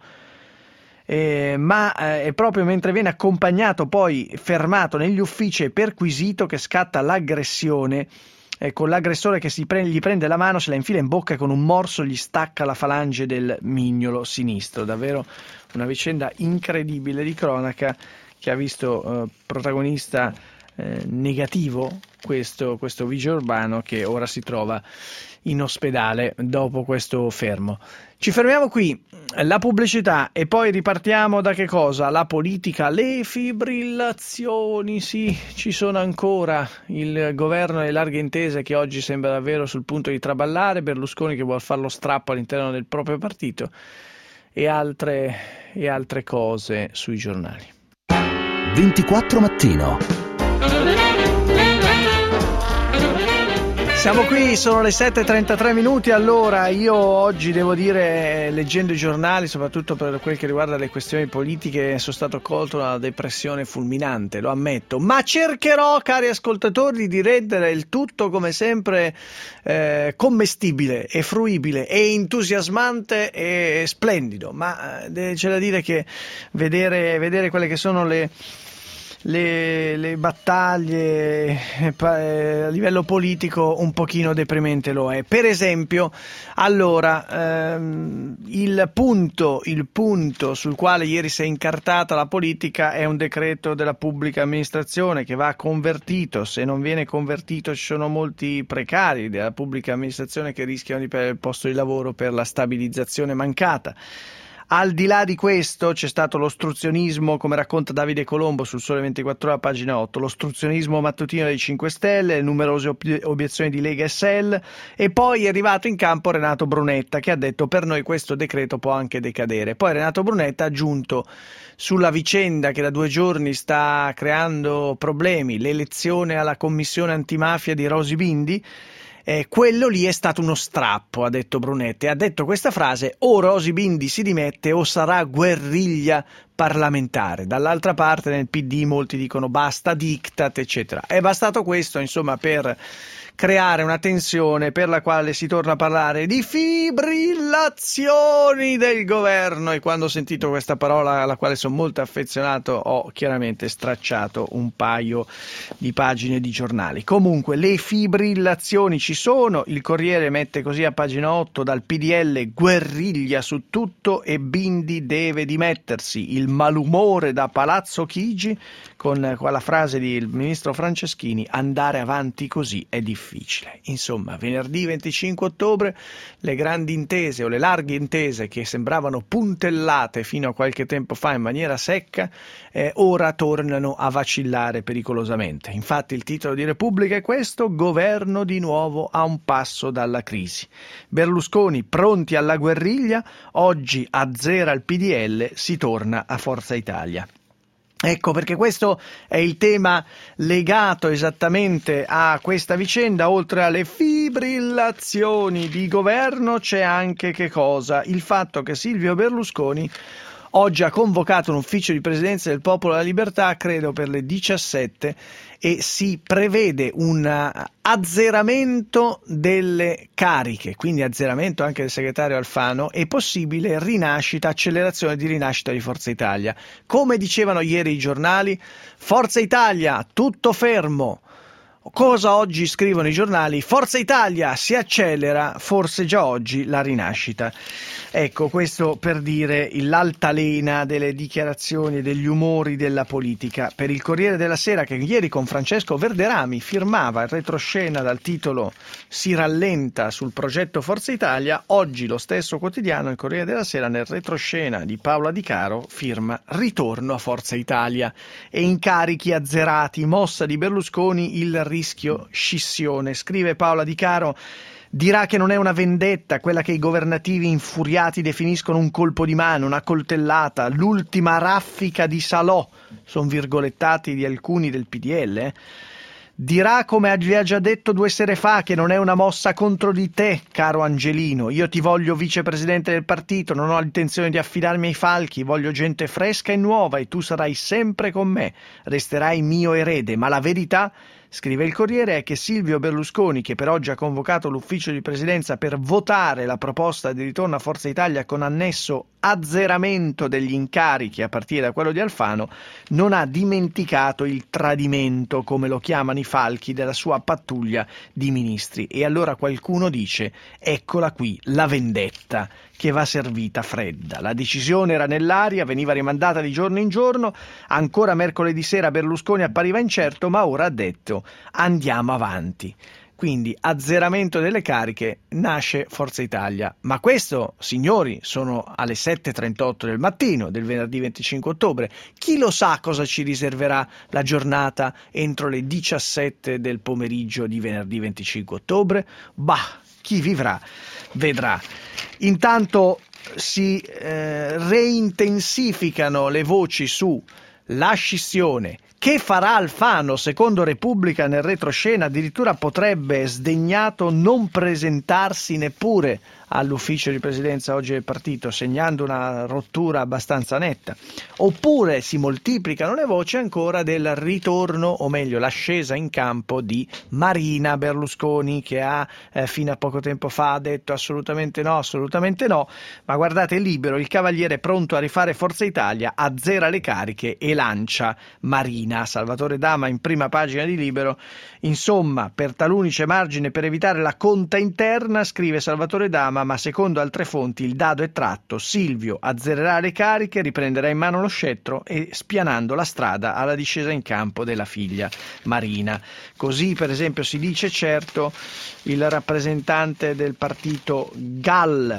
Eh, ma eh, è proprio mentre viene accompagnato, poi fermato negli uffici e perquisito, che scatta l'aggressione. Eh, con l'aggressore che si prende, gli prende la mano, se la infila in bocca e con un morso gli stacca la falange del mignolo sinistro. Davvero una vicenda incredibile di cronaca che ha visto eh, protagonista eh, negativo questo, questo vigile urbano, che ora si trova in ospedale dopo questo fermo. Ci fermiamo qui, la pubblicità, e poi ripartiamo da che cosa? La politica, le fibrillazioni, sì, ci sono ancora. Il governo e larghe intese che oggi sembra davvero sul punto di traballare, Berlusconi che vuole fare lo strappo all'interno del proprio partito, e altre, e altre cose sui giornali. ventiquattro Mattino. Siamo qui, sono le sette e trentatré minuti. Allora, io oggi devo dire, leggendo i giornali, soprattutto per quel che riguarda le questioni politiche, sono stato colto da una depressione fulminante, lo ammetto, ma cercherò, cari ascoltatori, di rendere il tutto come sempre eh, commestibile e fruibile e entusiasmante e splendido. Ma eh, c'è da dire che vedere, vedere quelle che sono le Le, le battaglie eh, a livello politico un pochino deprimente lo è. Per esempio, allora ehm, il punto il punto sul quale ieri si è incartata la politica è un decreto della pubblica amministrazione che va convertito. Se non viene convertito, ci sono molti precari della pubblica amministrazione che rischiano di perdere il posto di lavoro per la stabilizzazione mancata. Al di là di questo c'è stato l'ostruzionismo, come racconta Davide Colombo sul Sole ventiquattro Ore a pagina otto, l'ostruzionismo mattutino dei cinque Stelle, le numerose ob- obiezioni di Lega e S E L, e poi è arrivato in campo Renato Brunetta che ha detto: per noi questo decreto può anche decadere. Poi Renato Brunetta ha aggiunto sulla vicenda che da due giorni sta creando problemi, l'elezione alla commissione antimafia di Rosy Bindi. Eh, quello lì è stato uno strappo, ha detto Brunetta, e ha detto questa frase: o Rosy Bindi si dimette o sarà guerriglia parlamentare. Dall'altra parte nel P D molti dicono basta diktat, eccetera. È bastato questo, insomma, per creare una tensione per la quale si torna a parlare di fibrillazioni del governo, e quando ho sentito questa parola alla quale sono molto affezionato ho chiaramente stracciato un paio di pagine di giornali. Comunque le fibrillazioni ci sono, il Corriere mette così a pagina otto: dal P D L guerriglia su tutto e Bindi deve dimettersi, il malumore da Palazzo Chigi, con quella frase del ministro Franceschini: andare avanti così è difficile. Insomma, venerdì venticinque ottobre le grandi intese o le larghe intese che sembravano puntellate fino a qualche tempo fa in maniera secca, eh, ora tornano a vacillare pericolosamente. Infatti il titolo di Repubblica è questo: governo di nuovo a un passo dalla crisi. Berlusconi pronti alla guerriglia, oggi azzera il P D L, si torna a Forza Italia. Ecco perché questo è il tema legato esattamente a questa vicenda. Oltre alle fibrillazioni di governo c'è anche che cosa? Il fatto che Silvio Berlusconi oggi ha convocato un ufficio di presidenza del Popolo della Libertà, credo per le diciassette, e si prevede un azzeramento delle cariche, quindi azzeramento anche del segretario Alfano, e possibile rinascita, accelerazione di rinascita di Forza Italia. Come dicevano ieri i giornali, Forza Italia tutto fermo. Cosa oggi scrivono i giornali? Forza Italia si accelera, forse già oggi la rinascita. Ecco, questo per dire l'altalena delle dichiarazioni e degli umori della politica. Per il Corriere della Sera, che ieri con Francesco Verderami firmava il retroscena dal titolo "Si rallenta sul progetto Forza Italia", oggi lo stesso quotidiano, il Corriere della Sera, nel retroscena di Paola Di Caro firma "Ritorno a Forza Italia" e incarichi azzerati, mossa di Berlusconi, il rischio scissione. Scrive Paola Di Caro: dirà che non è una vendetta quella che i governativi infuriati definiscono un colpo di mano, una coltellata, l'ultima raffica di Salò, sono virgolettati di alcuni del P D L, eh? Dirà, come vi ha già detto due sere fa, che non è una mossa contro di te, caro Angelino. Io ti voglio vicepresidente del partito, non ho intenzione di affidarmi ai falchi, voglio gente fresca e nuova e tu sarai sempre con me, resterai mio erede. Ma la verità, scrive il Corriere, è che Silvio Berlusconi, che per oggi ha convocato l'ufficio di presidenza per votare la proposta di ritorno a Forza Italia con annesso azzeramento degli incarichi a partire da quello di Alfano, non ha dimenticato il tradimento, come lo chiamano i falchi, della sua pattuglia di ministri. E allora qualcuno dice: eccola qui la vendetta che va servita fredda. La decisione era nell'aria, veniva rimandata di giorno in giorno, ancora mercoledì sera Berlusconi appariva incerto, ma ora ha detto: andiamo avanti. Quindi azzeramento delle cariche, nasce Forza Italia. Ma questo, signori, sono alle sette e trentotto del mattino del venerdì venticinque ottobre. Chi lo sa cosa ci riserverà la giornata entro le diciassette del pomeriggio di venerdì venticinque ottobre? Bah, chi vivrà vedrà. Intanto si eh, reintensificano le voci su la scissione. Che farà Alfano? Secondo Repubblica, nel retroscena addirittura potrebbe, sdegnato, non presentarsi neppure all'ufficio di presidenza oggi del partito, segnando una rottura abbastanza netta. Oppure si moltiplicano le voci ancora del ritorno, o meglio l'ascesa in campo di Marina Berlusconi, che ha eh, fino a poco tempo fa detto assolutamente no, assolutamente no, ma guardate, Libero, il cavaliere pronto a rifare Forza Italia, azzera le cariche e lancia Marina. Salvatore Dama in prima pagina di Libero. Insomma, per taluni c'è margine per evitare la conta interna, scrive Salvatore Dama, ma secondo altre fonti il dado è tratto. Silvio azzererà le cariche, riprenderà in mano lo scettro e spianando la strada alla discesa in campo della figlia Marina. Così, per esempio, si dice certo il rappresentante del partito Gall,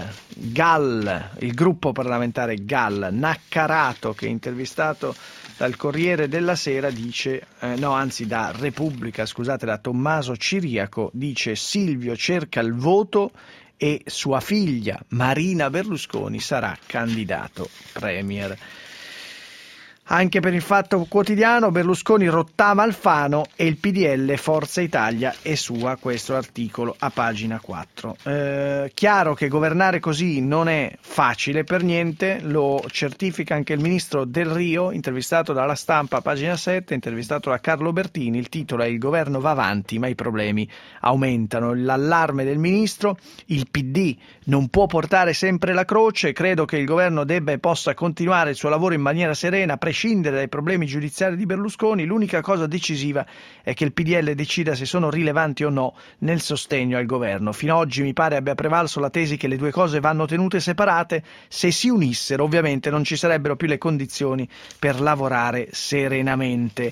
Gall, il gruppo parlamentare Gall, Naccarato, che è intervistato dal Corriere della Sera, dice, eh, no anzi da Repubblica, scusate, da Tommaso Ciriaco, dice: Silvio cerca il voto e sua figlia Marina Berlusconi sarà candidato premier. Anche per il Fatto Quotidiano, Berlusconi rottama Alfano e il P D L Forza Italia è sua, questo articolo a pagina quattro. Eh, chiaro che governare così non è facile per niente, lo certifica anche il ministro Del Rio, intervistato dalla Stampa a pagina sette, intervistato da Carlo Bertini. Il titolo è: il governo va avanti ma i problemi aumentano. L'allarme del ministro: il P D non può portare sempre la croce, credo che il governo debba e possa continuare il suo lavoro in maniera serena, a prescindere dai problemi giudiziari di Berlusconi. L'unica cosa decisiva è che il P D L decida se sono rilevanti o no nel sostegno al governo. Fino ad oggi mi pare abbia prevalso la tesi che le due cose vanno tenute separate. Se si unissero, ovviamente non ci sarebbero più le condizioni per lavorare serenamente.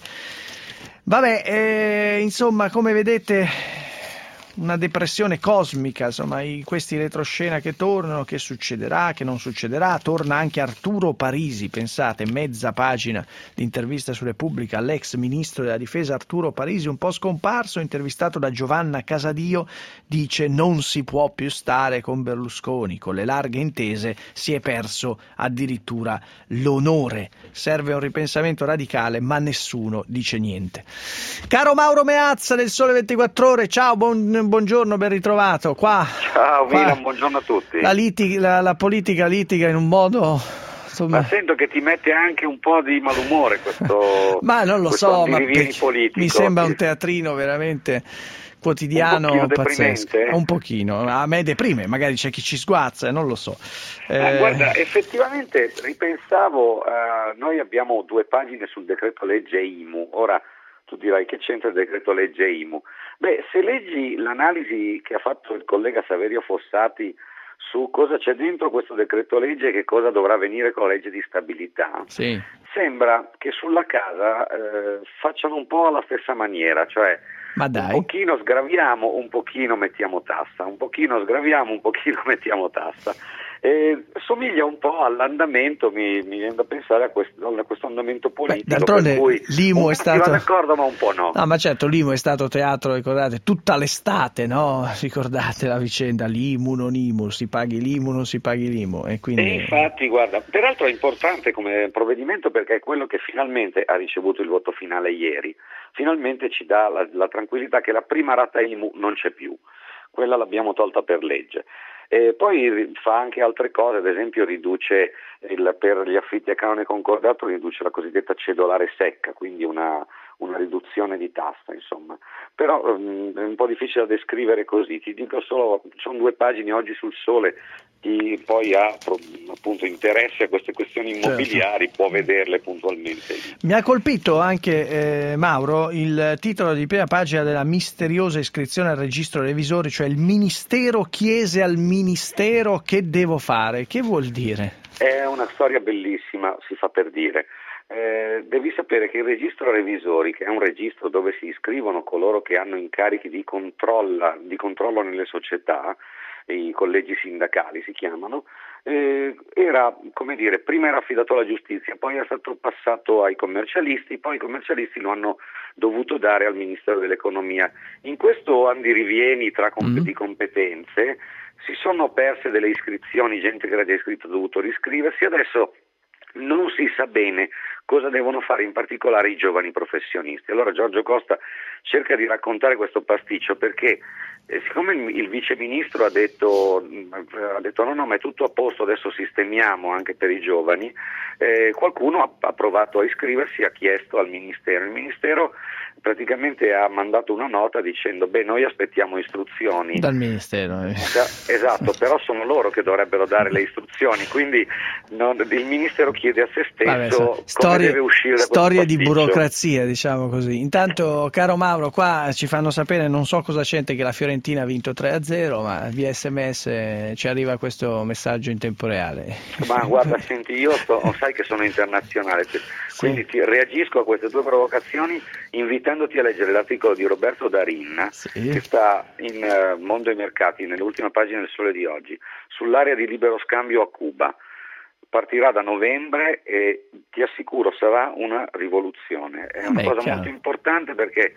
Vabbè, eh, insomma, come vedete, una depressione cosmica, insomma, i, questi retroscena che tornano, che succederà, che non succederà. Torna anche Arturo Parisi, pensate, mezza pagina di intervista su Repubblica all'ex ministro della difesa Arturo Parisi, un po' scomparso, intervistato da Giovanna Casadio, dice: non si può più stare con Berlusconi, con le larghe intese si è perso addirittura l'onore, serve un ripensamento radicale, ma nessuno dice niente. Caro Mauro Meazza del Sole ventiquattro Ore, ciao, buon buongiorno, ben ritrovato. Qua, Ciao qua Milan, buongiorno a tutti. La, litig- la, la politica litiga in un modo, insomma... Ma sento che ti mette anche un po' di malumore questo ma non lo so, ma pe- politico. Mi sembra un teatrino veramente quotidiano, un pazzesco. Un pochino, a me deprime, magari c'è chi ci sguazza, non lo so. Eh, eh... Guarda, effettivamente ripensavo, uh, noi abbiamo due pagine sul decreto legge I M U, ora tu dirai che c'entra il decreto legge I M U. Beh, se leggi l'analisi che ha fatto il collega Saverio Fossati su cosa c'è dentro questo decreto legge e che cosa dovrà avvenire con la legge di stabilità, sì, sembra che sulla casa eh, facciano un po' alla stessa maniera, cioè Ma dai. un pochino sgraviamo, un pochino mettiamo tassa, un pochino sgraviamo, un pochino mettiamo tassa. Eh, somiglia un po' all'andamento, mi, mi viene da pensare a questo, a questo andamento politico. Beh, d'altronde per cui l'I M U un è po' stato... si va d'accordo, ma un po' no. No, ma certo, l'I M U è stato teatro, ricordate, tutta l'estate, no? Ricordate la vicenda, l'I M U, non I M U, si paghi l'I M U, non si paghi l'I M U. E quindi... E infatti, guarda, peraltro è importante come provvedimento perché è quello che finalmente ha ricevuto il voto finale ieri. Finalmente ci dà la, la tranquillità che la prima rata I M U non c'è più, quella l'abbiamo tolta per legge. E poi fa anche altre cose, ad esempio riduce il, per gli affitti a canone concordato, riduce la cosiddetta cedolare secca, quindi una, una riduzione di tassa, insomma. Però um, è un po' difficile da descrivere così, ti dico solo, sono due pagine oggi sul Sole, chi poi ha appunto interesse a queste questioni immobiliari, certo, può vederle puntualmente. Mi ha colpito anche, eh, Mauro, il titolo di prima pagina della misteriosa iscrizione al registro revisori, cioè il Ministero chiese al Ministero che devo fare. Che vuol dire? È una storia bellissima, si fa per dire. Eh, devi sapere che il registro revisori, che è un registro dove si iscrivono coloro che hanno incarichi di, controlla, di controllo nelle società, i collegi sindacali si chiamano, eh, era, come dire, prima era affidato alla giustizia, poi è stato passato ai commercialisti, poi i commercialisti lo hanno dovuto dare al Ministero dell'Economia. In questo andirivieni tra comp- mm. di competenze si sono perse delle iscrizioni, gente che era già iscritto ha dovuto riscriversi, adesso non si sa bene cosa devono fare in particolare i giovani professionisti. Allora Giorgio Costa cerca di raccontare questo pasticcio perché eh, siccome il, il vice ministro ha detto, ha detto no no ma è tutto a posto, adesso sistemiamo anche per i giovani, eh, qualcuno ha, ha provato a iscriversi, ha chiesto al Ministero, il Ministero praticamente ha mandato una nota dicendo beh noi aspettiamo istruzioni dal Ministero, eh. Esatto, però sono loro che dovrebbero dare le istruzioni, quindi non, il Ministero chiede a se stesso Vabbè, so, come storie, deve uscire da storie di burocrazia, diciamo così. Intanto, caro Mauro, qua ci fanno sapere, non so cosa c'entra, che la Fiorentina ha vinto tre a zero, ma via sms ci arriva questo messaggio in tempo reale. Ma guarda, senti, io sto, sai che sono internazionale, quindi sì, ti reagisco a queste tue provocazioni invitandoti a leggere l'articolo di Roberto Darin, sì, che sta in uh, Mondo e Mercati, nell'ultima pagina del Sole di oggi, sull'area di libero scambio a Cuba. Partirà da novembre e ti assicuro sarà una rivoluzione, è una Beh, cosa chiaro. molto importante perché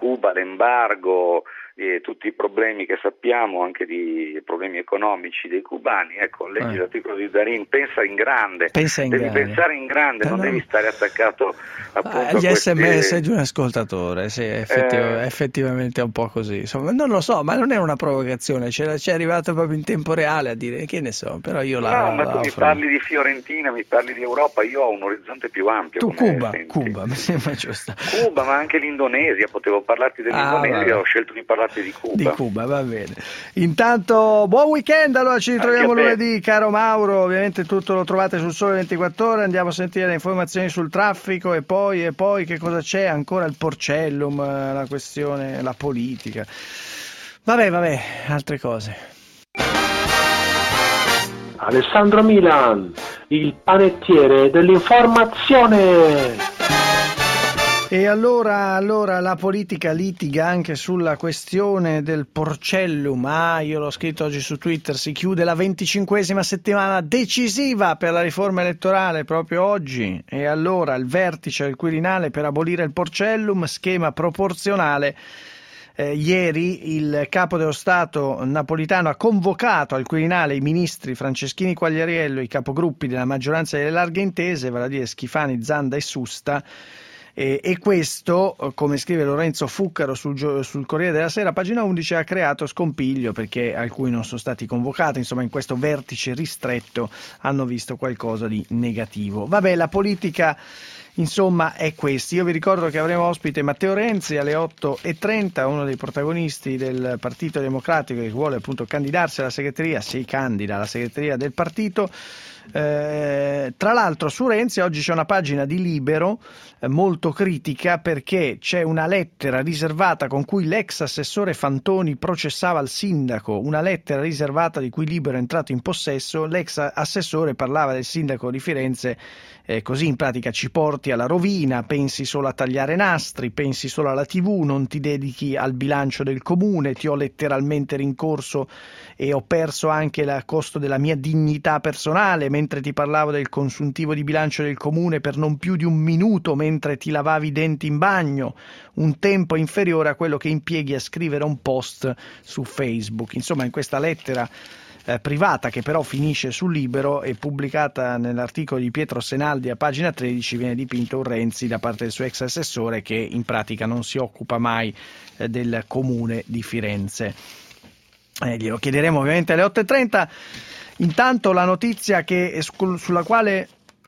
Cuba, l'embargo, eh, tutti i problemi che sappiamo, anche di problemi economici dei cubani. Ecco, leggi eh. l'articolo di Darin, pensa in grande, pensa in devi grande. pensare in grande, non, non devi stare attaccato appunto ah, agli a queste... sms di un ascoltatore, sì, effettiv- eh... effettivamente è un po' così, insomma, non lo so, ma non è una provocazione, c'è, c'è arrivato proprio in tempo reale a dire, che ne so, però io la... No, ma la tu mi offro. parli di Fiorentina, mi parli di Europa, io ho un orizzonte più ampio. Tu Cuba, senti. Cuba, mi sembra giusto. Cuba, ma anche l'Indonesia, potevo parlarti dell'Indonesia, ah, ho scelto di parlarti di Cuba. Di Cuba, va bene. Intanto buon weekend, allora ci ritroviamo lunedì, caro Mauro, ovviamente tutto lo trovate sul Sole ventiquattro Ore, andiamo a sentire le informazioni sul traffico e poi, e poi che cosa c'è? Ancora il Porcellum, la questione, la politica. Vabbè, vabbè, altre cose. Alessandro Milan, il panettiere dell'informazione. E allora, allora la politica litiga anche sulla questione del Porcellum. Ah, io l'ho scritto oggi su Twitter, si chiude la venticinquesima settimana decisiva per la riforma elettorale proprio oggi. E allora il vertice del Quirinale per abolire il Porcellum, schema proporzionale. Eh, ieri il capo dello Stato Napolitano ha convocato al Quirinale i ministri Franceschini, Quagliariello, i capogruppi della maggioranza delle larghe intese, vale a dire Schifani, Zanda e Susta. E, e questo, come scrive Lorenzo Fuccaro sul, sul Corriere della Sera, pagina undici, ha creato scompiglio perché alcuni non sono stati convocati, insomma in questo vertice ristretto hanno visto qualcosa di negativo. Vabbè, la politica insomma è questa. Io vi ricordo che avremo ospite Matteo Renzi alle otto e trenta, uno dei protagonisti del Partito Democratico che vuole appunto candidarsi alla segreteria, si candida alla segreteria del partito. Eh, tra l'altro su Renzi oggi c'è una pagina di Libero eh, molto critica perché c'è una lettera riservata con cui l'ex assessore Fantoni processava il sindaco, una lettera riservata di cui Libero è entrato in possesso. L'ex assessore parlava del sindaco di Firenze eh, così in pratica: ci porti alla rovina, pensi solo a tagliare nastri, pensi solo alla tivù, non ti dedichi al bilancio del comune, ti ho letteralmente rincorso e ho perso anche il costo della mia dignità personale mentre ti parlavo del consuntivo di bilancio del comune per non più di un minuto mentre ti lavavi i denti in bagno, un tempo inferiore a quello che impieghi a scrivere un post su Facebook. Insomma, in questa lettera eh, privata, che però finisce sul Libero e pubblicata nell'articolo di Pietro Senaldi a pagina tredici, viene dipinto un Renzi da parte del suo ex assessore che in pratica non si occupa mai eh, del comune di Firenze. Eh, glielo chiederemo ovviamente alle otto e trenta. Intanto la notizia che, sulla quale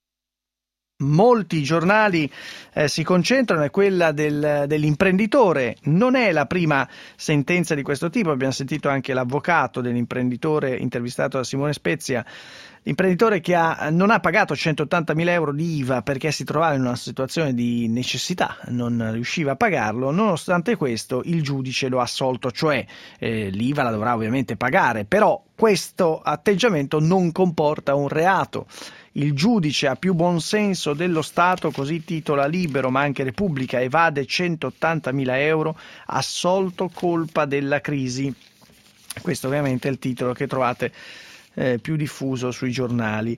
molti giornali eh, si concentrano è quella del, dell'imprenditore. Non è la prima sentenza di questo tipo, abbiamo sentito anche l'avvocato dell'imprenditore intervistato da Simone Spezia. L'imprenditore che ha, non ha pagato centottantamila euro di I V A perché si trovava in una situazione di necessità, non riusciva a pagarlo. Nonostante questo il giudice lo ha assolto, cioè eh, l'I V A la dovrà ovviamente pagare, però questo atteggiamento non comporta un reato. Il giudice ha più buonsenso dello Stato, così titola Libero, ma anche Repubblica, evade centottantamila euro, assolto colpa della crisi. Questo ovviamente è il titolo che trovate Eh, più diffuso sui giornali.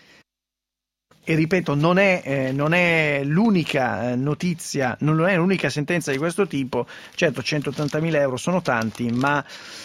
E ripeto, non è, eh, non è l'unica eh, notizia, non è l'unica sentenza di questo tipo. Certo, centottantamila euro sono tanti, ma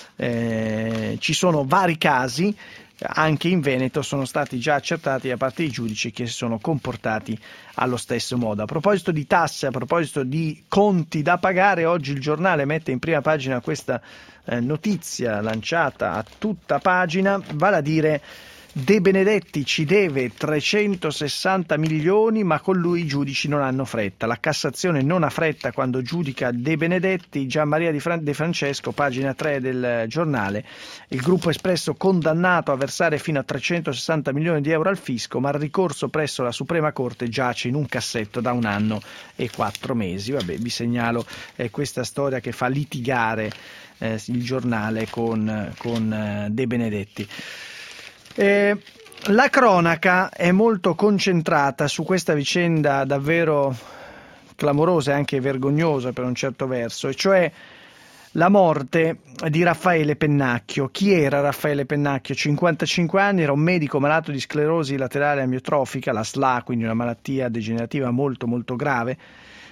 eh, ci sono vari casi, anche in Veneto sono stati già accertati da parte dei giudici che si sono comportati allo stesso modo. A proposito di tasse, a proposito di conti da pagare, oggi il giornale mette in prima pagina questa eh, notizia lanciata a tutta pagina, vale a dire: De Benedetti ci deve trecentosessanta milioni, ma con lui i giudici non hanno fretta. La Cassazione non ha fretta quando giudica De Benedetti. Gianmaria De Francesco, pagina tre del giornale. Il gruppo Espresso condannato a versare fino a trecentosessanta milioni di euro al fisco, ma il ricorso presso la Suprema Corte giace in un cassetto da un anno e quattro mesi. Vabbè, vi segnalo eh, questa storia che fa litigare eh, il giornale con, con eh, De Benedetti. Eh, la cronaca è molto concentrata su questa vicenda davvero clamorosa e anche vergognosa per un certo verso, e cioè la morte di Raffaele Pennacchio. Chi era Raffaele Pennacchio? cinquantacinque anni, era un medico malato di sclerosi laterale amiotrofica, la S L A, quindi una malattia degenerativa molto molto grave,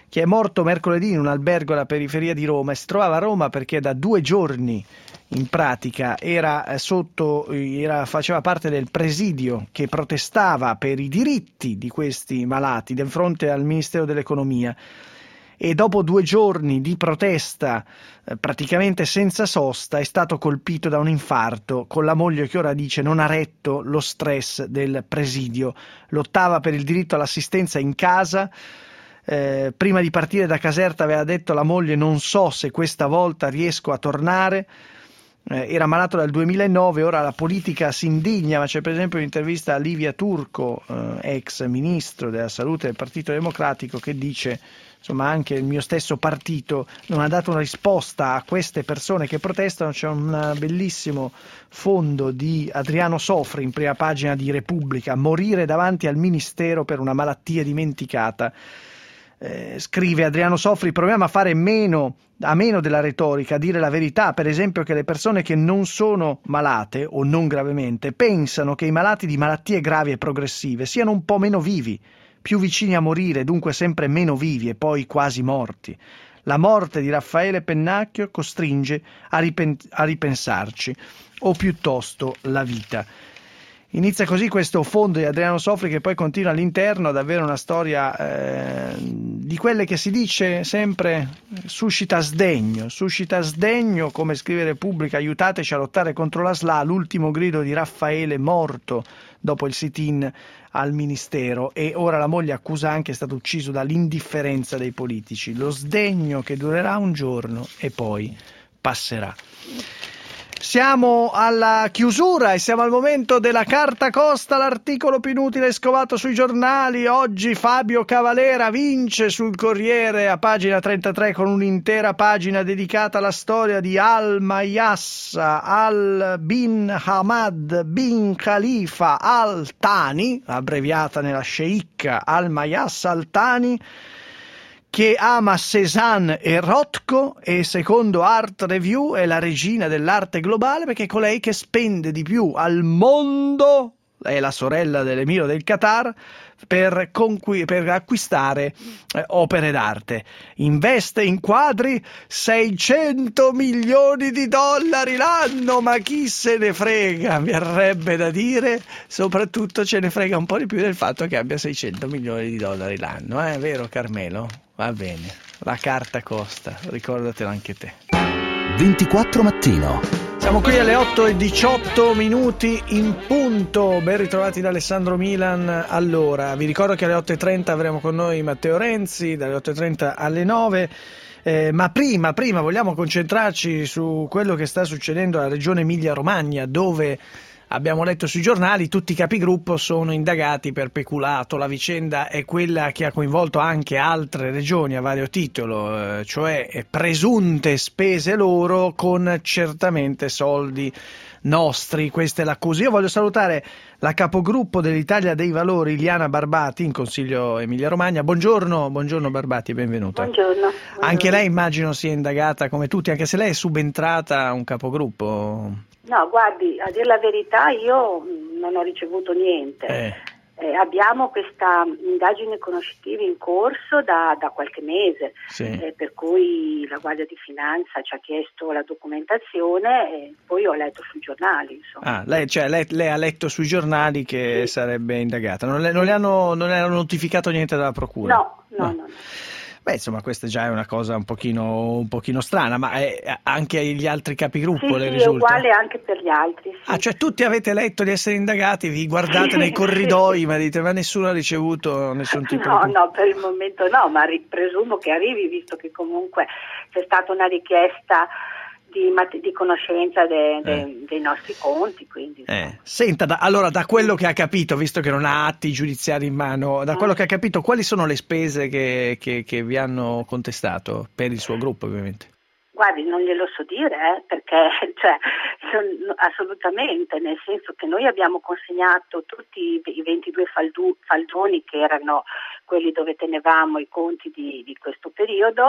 che è morto mercoledì in un albergo alla periferia di Roma e si trovava a Roma perché da due giorni in pratica era sotto, era, faceva parte del presidio che protestava per i diritti di questi malati di fronte al Ministero dell'Economia. E dopo due giorni di protesta eh, praticamente senza sosta è stato colpito da un infarto, con la moglie che ora dice non ha retto lo stress del presidio. Lottava per il diritto all'assistenza in casa. Eh, prima di partire da Caserta aveva detto alla moglie non so se questa volta riesco a tornare. Eh, era malato dal duemilanove, ora la politica si indigna, ma c'è per esempio un'intervista a Livia Turco, eh, ex ministro della salute del Partito Democratico, che dice insomma anche il mio stesso partito non ha dato una risposta a queste persone che protestano. C'è un bellissimo fondo di Adriano Sofri in prima pagina di Repubblica, morire davanti al ministero per una malattia dimenticata. Eh, scrive Adriano Sofri, proviamo a fare meno a meno della retorica, a dire la verità, per esempio che le persone che non sono malate o non gravemente pensano che i malati di malattie gravi e progressive siano un po' meno vivi, più vicini a morire, dunque sempre meno vivi e poi quasi morti. La morte di Raffaele Pennacchio costringe a, ripen- a ripensarci, o piuttosto la vita. Inizia così questo fondo di Adriano Sofri che poi continua all'interno, davvero una storia eh, di quelle che si dice sempre suscita sdegno, suscita sdegno, come scrive Repubblica, aiutateci a lottare contro la S L A, l'ultimo grido di Raffaele morto dopo il sit-in al Ministero, e ora la moglie accusa anche è stato ucciso dall'indifferenza dei politici, lo sdegno che durerà un giorno e poi passerà. Siamo alla chiusura e siamo al momento della carta costa, l'articolo più inutile scovato sui giornali. Oggi Fabio Cavalera vince sul Corriere a pagina trentatré con un'intera pagina dedicata alla storia di Al Mayassa Al bin Hamad bin Khalifa Al Thani, abbreviata nella sceicca Al Mayassa Al Thani, che ama Cézanne e Rothko, e secondo Art Review è la regina dell'arte globale perché è colei che spende di più al mondo, è la sorella dell'emiro del Qatar, per, conqui- per acquistare eh, opere d'arte. Investe in quadri seicento milioni di dollari l'anno, ma chi se ne frega, mi verrebbe da dire. Soprattutto ce ne frega un po' di più del fatto che abbia seicento milioni di dollari l'anno, è eh? vero Carmelo? Va bene, la carta costa, ricordatelo anche te. ventiquattro mattino. Siamo qui alle otto e diciotto minuti in punto, ben ritrovati da Alessandro Milan. Allora, vi ricordo che alle otto e trenta avremo con noi Matteo Renzi, dalle otto e trenta alle nove, eh, ma prima, prima vogliamo concentrarci su quello che sta succedendo alla regione Emilia-Romagna, dove abbiamo letto sui giornali tutti i capigruppo sono indagati per peculato. La vicenda è quella che ha coinvolto anche altre regioni a vario titolo, eh, cioè presunte spese loro con certamente soldi nostri. Questa è l'accusa. Io voglio salutare la capogruppo dell'Italia dei Valori, Iliana Barbati, in Consiglio Emilia-Romagna. Buongiorno, buongiorno Barbati, benvenuta. Buongiorno, buongiorno. Anche lei immagino sia indagata come tutti, anche se lei è subentrata a un capogruppo. No, guardi, a dire la verità io non ho ricevuto niente. Eh. Eh, abbiamo questa indagine conoscitiva in corso da, da qualche mese, Sì. eh, per cui la Guardia di Finanza ci ha chiesto la documentazione e poi ho letto sui giornali. Insomma. Ah, lei, cioè, lei, lei ha letto sui giornali che sì. sarebbe indagata, non le, non le hanno, non le hanno notificato niente dalla procura? No, no, no. no. no. Beh, insomma, questa già è una cosa un pochino, un pochino strana, ma è, anche agli altri capigruppo sì, le sì, risulta? È uguale anche per gli altri. Sì. Ah, cioè tutti avete letto di essere indagati, vi guardate nei corridoi, ma dite, ma nessuno ha ricevuto nessun tipo no, di... No, no, per il momento no, ma ri- presumo che arrivi, visto che comunque c'è stata una richiesta di, di conoscenza de, de, eh. dei nostri conti, quindi eh. Senta, da, allora da quello che ha capito, visto che non ha atti giudiziari in mano, da quello che ha capito, quali sono le spese che, che, che vi hanno contestato per il suo gruppo, ovviamente? Guardi, non glielo so dire, eh, perché cioè, assolutamente, nel senso che noi abbiamo consegnato tutti i ventidue faldu, faldoni che erano quelli dove tenevamo i conti di, di questo periodo,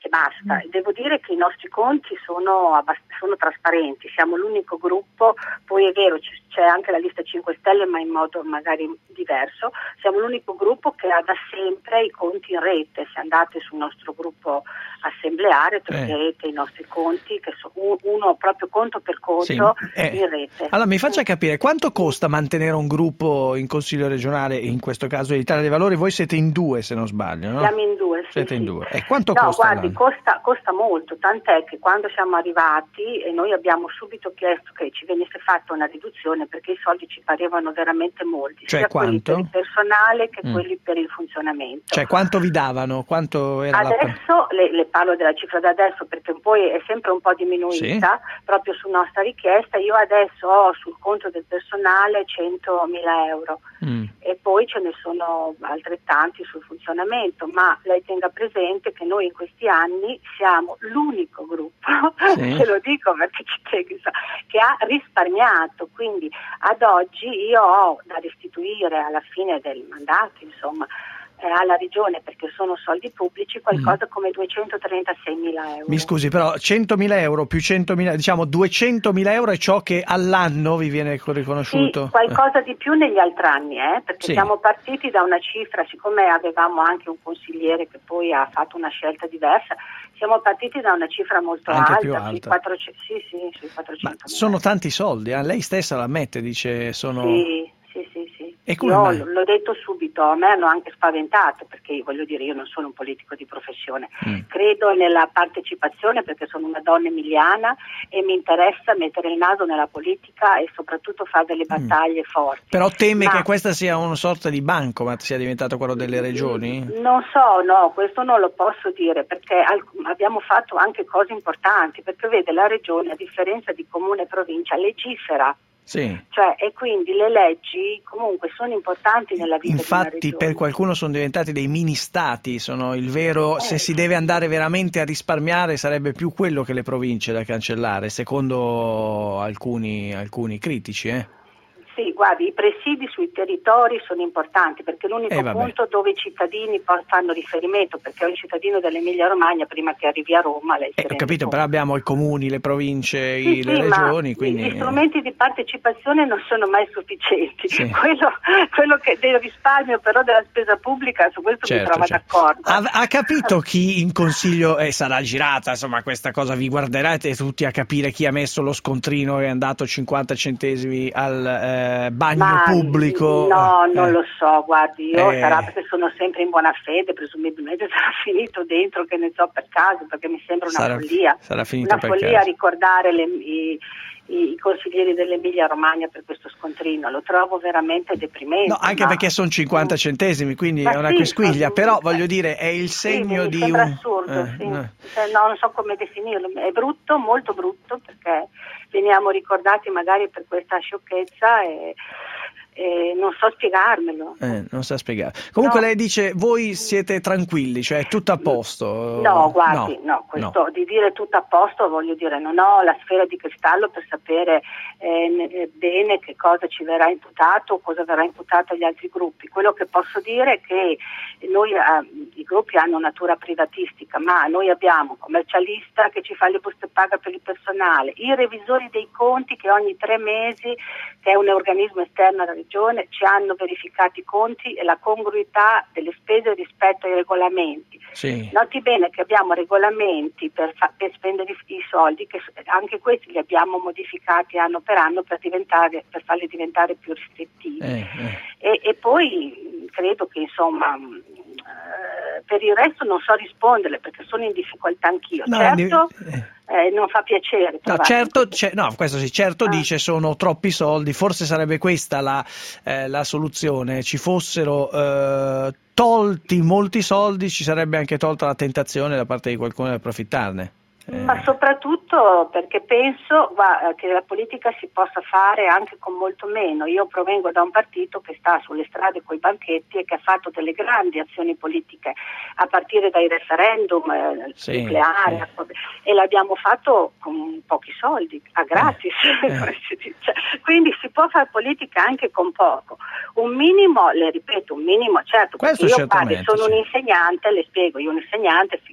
e basta. Mm. Devo dire che i nostri conti sono, abbast- sono trasparenti, siamo l'unico gruppo, poi è vero c- c'è anche la lista cinque Stelle ma in modo magari diverso, siamo l'unico gruppo che ha da sempre i conti in rete. Se andate sul nostro gruppo assembleare troverete eh. i nostri conti che sono uno proprio conto per conto sì. eh. in rete. Allora mi faccia capire quanto costa mantenere un gruppo in Consiglio regionale, in questo caso l'Italia dei Valori. Voi siete in due se non sbaglio, no? Siamo in due, sì, siete sì. in due. E quanto no, costa? guardi, costa, costa molto, tant'è che quando siamo arrivati e noi abbiamo subito chiesto che ci venisse fatta una riduzione perché i soldi ci parevano veramente molti, cioè sia quanto? quelli per il personale che Mm. quelli per il funzionamento. Cioè quanto vi davano? Quanto era Adesso la... le, le parlo della cifra da adesso perché poi è sempre un po' diminuita, sì. Proprio su nostra richiesta. Io adesso ho sul conto del personale centomila euro mm. e poi ce ne sono altrettanti sul funzionamento, ma lei tenga presente che noi in questi anni siamo l'unico gruppo, sì. Te lo dico perché ci tengo, che ha risparmiato, quindi ad oggi io ho da restituire alla fine del mandato, insomma, alla regione, perché sono soldi pubblici, qualcosa mm. come duecentotrentasei euro. Mi scusi, però centomila euro più centomila, diciamo duecentomila euro è ciò che all'anno vi viene riconosciuto? Sì, qualcosa di più negli altri anni, eh, perché sì. Siamo partiti da una cifra, siccome avevamo anche un consigliere che poi ha fatto una scelta diversa, siamo partiti da una cifra molto anche alta, più alta. Sui quattrocento, sì, sì, sui quattrocento. Ma sono tanti soldi, eh? Lei stessa lo ammette, dice sono... Sì, sì, sì, sì. E come io mai? L'ho detto subito, a me hanno anche spaventato perché voglio dire io non sono un politico di professione, mm. credo nella partecipazione perché sono una donna emiliana e mi interessa mettere il naso nella politica e soprattutto fare delle battaglie mm. forti. Però teme Ma... che questa sia una sorta di bancomat, sia diventato quello delle regioni? Non so, no, questo non lo posso dire perché abbiamo fatto anche cose importanti, perché vede la regione a differenza di comune e provincia legifera. Sì. Cioè, e quindi le leggi comunque sono importanti nella vita Infatti, di una regione. Per qualcuno sono diventati dei mini stati, sono il vero, eh. se si deve andare veramente a risparmiare sarebbe più quello che le province da cancellare, secondo alcuni, alcuni critici, eh. Sì, guardi, i presidi sui territori sono importanti perché è l'unico eh, punto dove i cittadini fanno riferimento, perché un cittadino dell'Emilia Romagna prima che arrivi a Roma lei eh, ho capito, però abbiamo i comuni, le province, sì, i, le sì, regioni, quindi... gli strumenti di partecipazione non sono mai sufficienti, sì. quello, quello che del risparmio però della spesa pubblica, su questo certo, mi trovo certo. d'accordo. Ha, ha capito chi in consiglio eh, sarà girata, insomma questa cosa vi guarderete tutti a capire chi ha messo lo scontrino e è andato cinquanta centesimi al eh, bagno Ma, pubblico? No, eh. non lo so, guardi, io eh. sarà perché sono sempre in buona fede, presumibilmente sarà finito dentro, che ne so, per caso, perché mi sembra una sarà, follia, sarà finito una per follia caso. ricordare le, i, i consiglieri dell'Emilia Romagna per questo scontrino, lo trovo veramente deprimente. No, anche ma... perché sono cinquanta centesimi, quindi ma è una sì, quisquiglia, ma... però voglio dire è il segno sì, mi di sembra un... assurdo, eh, sì. no. Cioè, no, non so come definirlo, è brutto, molto brutto, perché veniamo ricordati magari per questa sciocchezza e... Eh, non so spiegarmelo. Eh, non sa spiegare. Comunque no. Lei dice voi siete tranquilli, cioè è tutto a posto? No, guardi, no, no questo no. di dire tutto a posto, voglio dire, non ho la sfera di cristallo per sapere eh, bene che cosa ci verrà imputato o cosa verrà imputato agli altri gruppi. Quello che posso dire è che noi, eh, i gruppi hanno natura privatistica, ma noi abbiamo un commercialista che ci fa le buste paga per il personale, i revisori dei conti che ogni tre mesi, che è un organismo esterno alla regione, ci hanno verificato i conti e la congruità delle spese rispetto ai regolamenti. Sì. Noti bene che abbiamo regolamenti per, fa- per spendere i, i soldi, che anche questi li abbiamo modificati anno per anno per, diventare, per farli diventare più restrittivi. Eh, eh. E, e poi credo che insomma eh, per il resto non so risponderle perché sono in difficoltà anch'io. No, certo di... eh, non fa piacere. No, certo, c- no, questo sì, certo ah. dice sono troppi soldi, forse sarebbe questa la, eh, la soluzione, ci fossero eh, tolti molti soldi, ci sarebbe anche tolta la tentazione da parte di qualcuno di approfittarne. Eh. Ma soprattutto perché penso va, che la politica si possa fare anche con molto meno. Io provengo da un partito che sta sulle strade coi banchetti e che ha fatto delle grandi azioni politiche a partire dai referendum eh, sì, nucleari sì. e l'abbiamo fatto con pochi soldi, a gratis. Eh. Cioè, quindi si può fare politica anche con poco. Un minimo, le ripeto, un minimo certo, perché io padre, sono sì. un insegnante, le spiego, io un insegnante,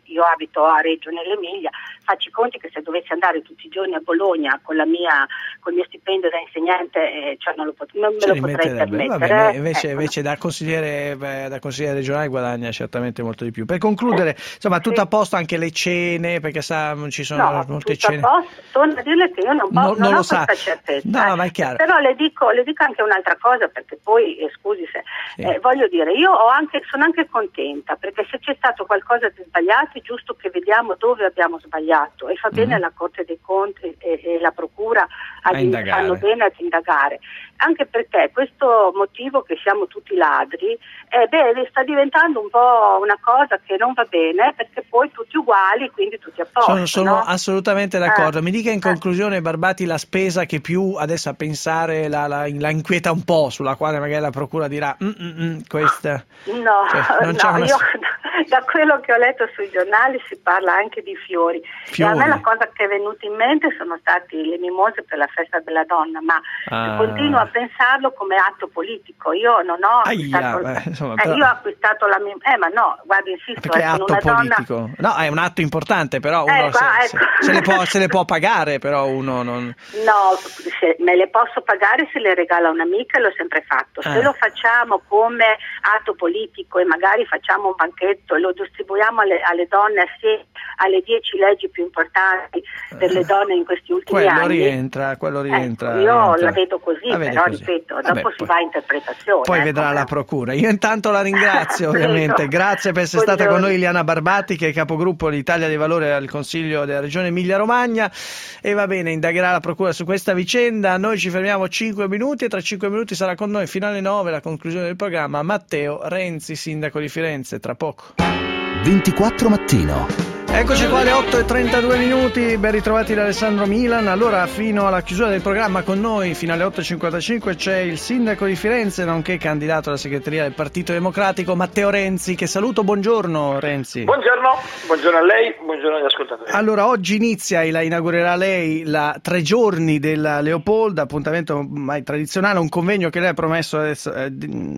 io abito a Reggio nell'Emilia, faccio i conti che se dovessi andare tutti i giorni a Bologna con la mia col mio stipendio da insegnante, eh, cioè non, lo pot- non me Ce lo li potrei metterebbe. permettere. Vabbè, invece, ecco. invece da consigliere beh, da consigliere regionale guadagna certamente molto di più. Per concludere, insomma, tutto a posto, anche le cene, perché sa, ci sono No, molte tutto cene. a posto. Torno a dirle che io non, po- No, non non ho lo sa. questa certezza. No, ma è chiaro. Però le dico, le dico anche un'altra cosa, perché poi, eh, scusi se, Sì. eh, voglio dire, io ho anche, sono anche contenta, perché se c'è stato qualcosa di sbagliato è giusto che vediamo dove abbiamo sbagliato, e fa bene Mm. la Corte dei Conti e, e la Procura A ad in- indagare. fanno bene ad indagare, anche perché questo motivo che siamo tutti ladri, eh, beh, sta diventando un po' una cosa che non va bene, perché poi tutti uguali, quindi tutti a posto. Sono, sono no? assolutamente d'accordo. Eh. Mi dica in conclusione, Barbati, la spesa che più adesso a pensare la, la, la inquieta un po', sulla quale magari la procura dirà mm, mm, mm, questa. No, Cioè, non c'è no, una- io da quello che ho letto sui giornali si parla anche di fiori. Fiori. E a me la cosa che è venuta in mente sono stati le mimose per la festa della donna, ma Ah. continuo a pensarlo come atto politico. Io non ho Aia, acquistato, beh, insomma, eh, però- io ho acquistato la mim- eh ma no, guarda, insisto, Perché è eh, sono atto una politico. donna. No, è un atto importante, però uno Eh, qua, se, se- ecco. se le può, se le può pagare, però uno non. No, se me le posso pagare se le regala un'amica, e l'ho sempre fatto. Se Eh. lo facciamo come atto politico e magari facciamo un banchetto e lo distribuiamo alle, alle donne assieme alle dieci leggi più importanti per le donne in questi ultimi Quello anni. rientra, quello rientra. Ecco, io rientra. la vedo così, La vede però così. ripeto, Vabbè, dopo si poi- va a interpretazione. Poi ecco. vedrà la procura. Io intanto la ringrazio, Prego. ovviamente. Grazie per essere stata con Buongiorno. noi Iliana Barbati, che è capogruppo l'Italia dei Valori al Consiglio della Regione Emilia-Romagna. E va bene, indagherà la procura su questa vicenda. Noi ci fermiamo cinque minuti e tra cinque minuti sarà con noi fino alle nove la conclusione del programma Matteo Renzi, sindaco di Firenze. Tra poco. ventiquattro mattino. Eccoci qua alle otto e trentadue minuti, ben ritrovati da Alessandro Milan. Allora, fino alla chiusura del programma con noi, fino alle otto e cinquantacinque, c'è il sindaco di Firenze, nonché candidato alla segreteria del Partito Democratico, Matteo Renzi, che saluto. Buongiorno Renzi. Buongiorno, buongiorno a lei, buongiorno agli ascoltatori. Allora, oggi inizia e la inaugurerà lei la tre giorni della Leopolda, appuntamento ormai tradizionale, un convegno che lei ha promesso adesso, eh,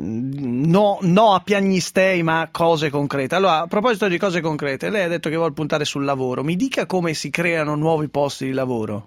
no, no a piagnistei ma cose concrete. Allora, a proposito di cose concrete, lei ha detto che vuole puntare sul lavoro. Mi dica come si creano nuovi posti di lavoro.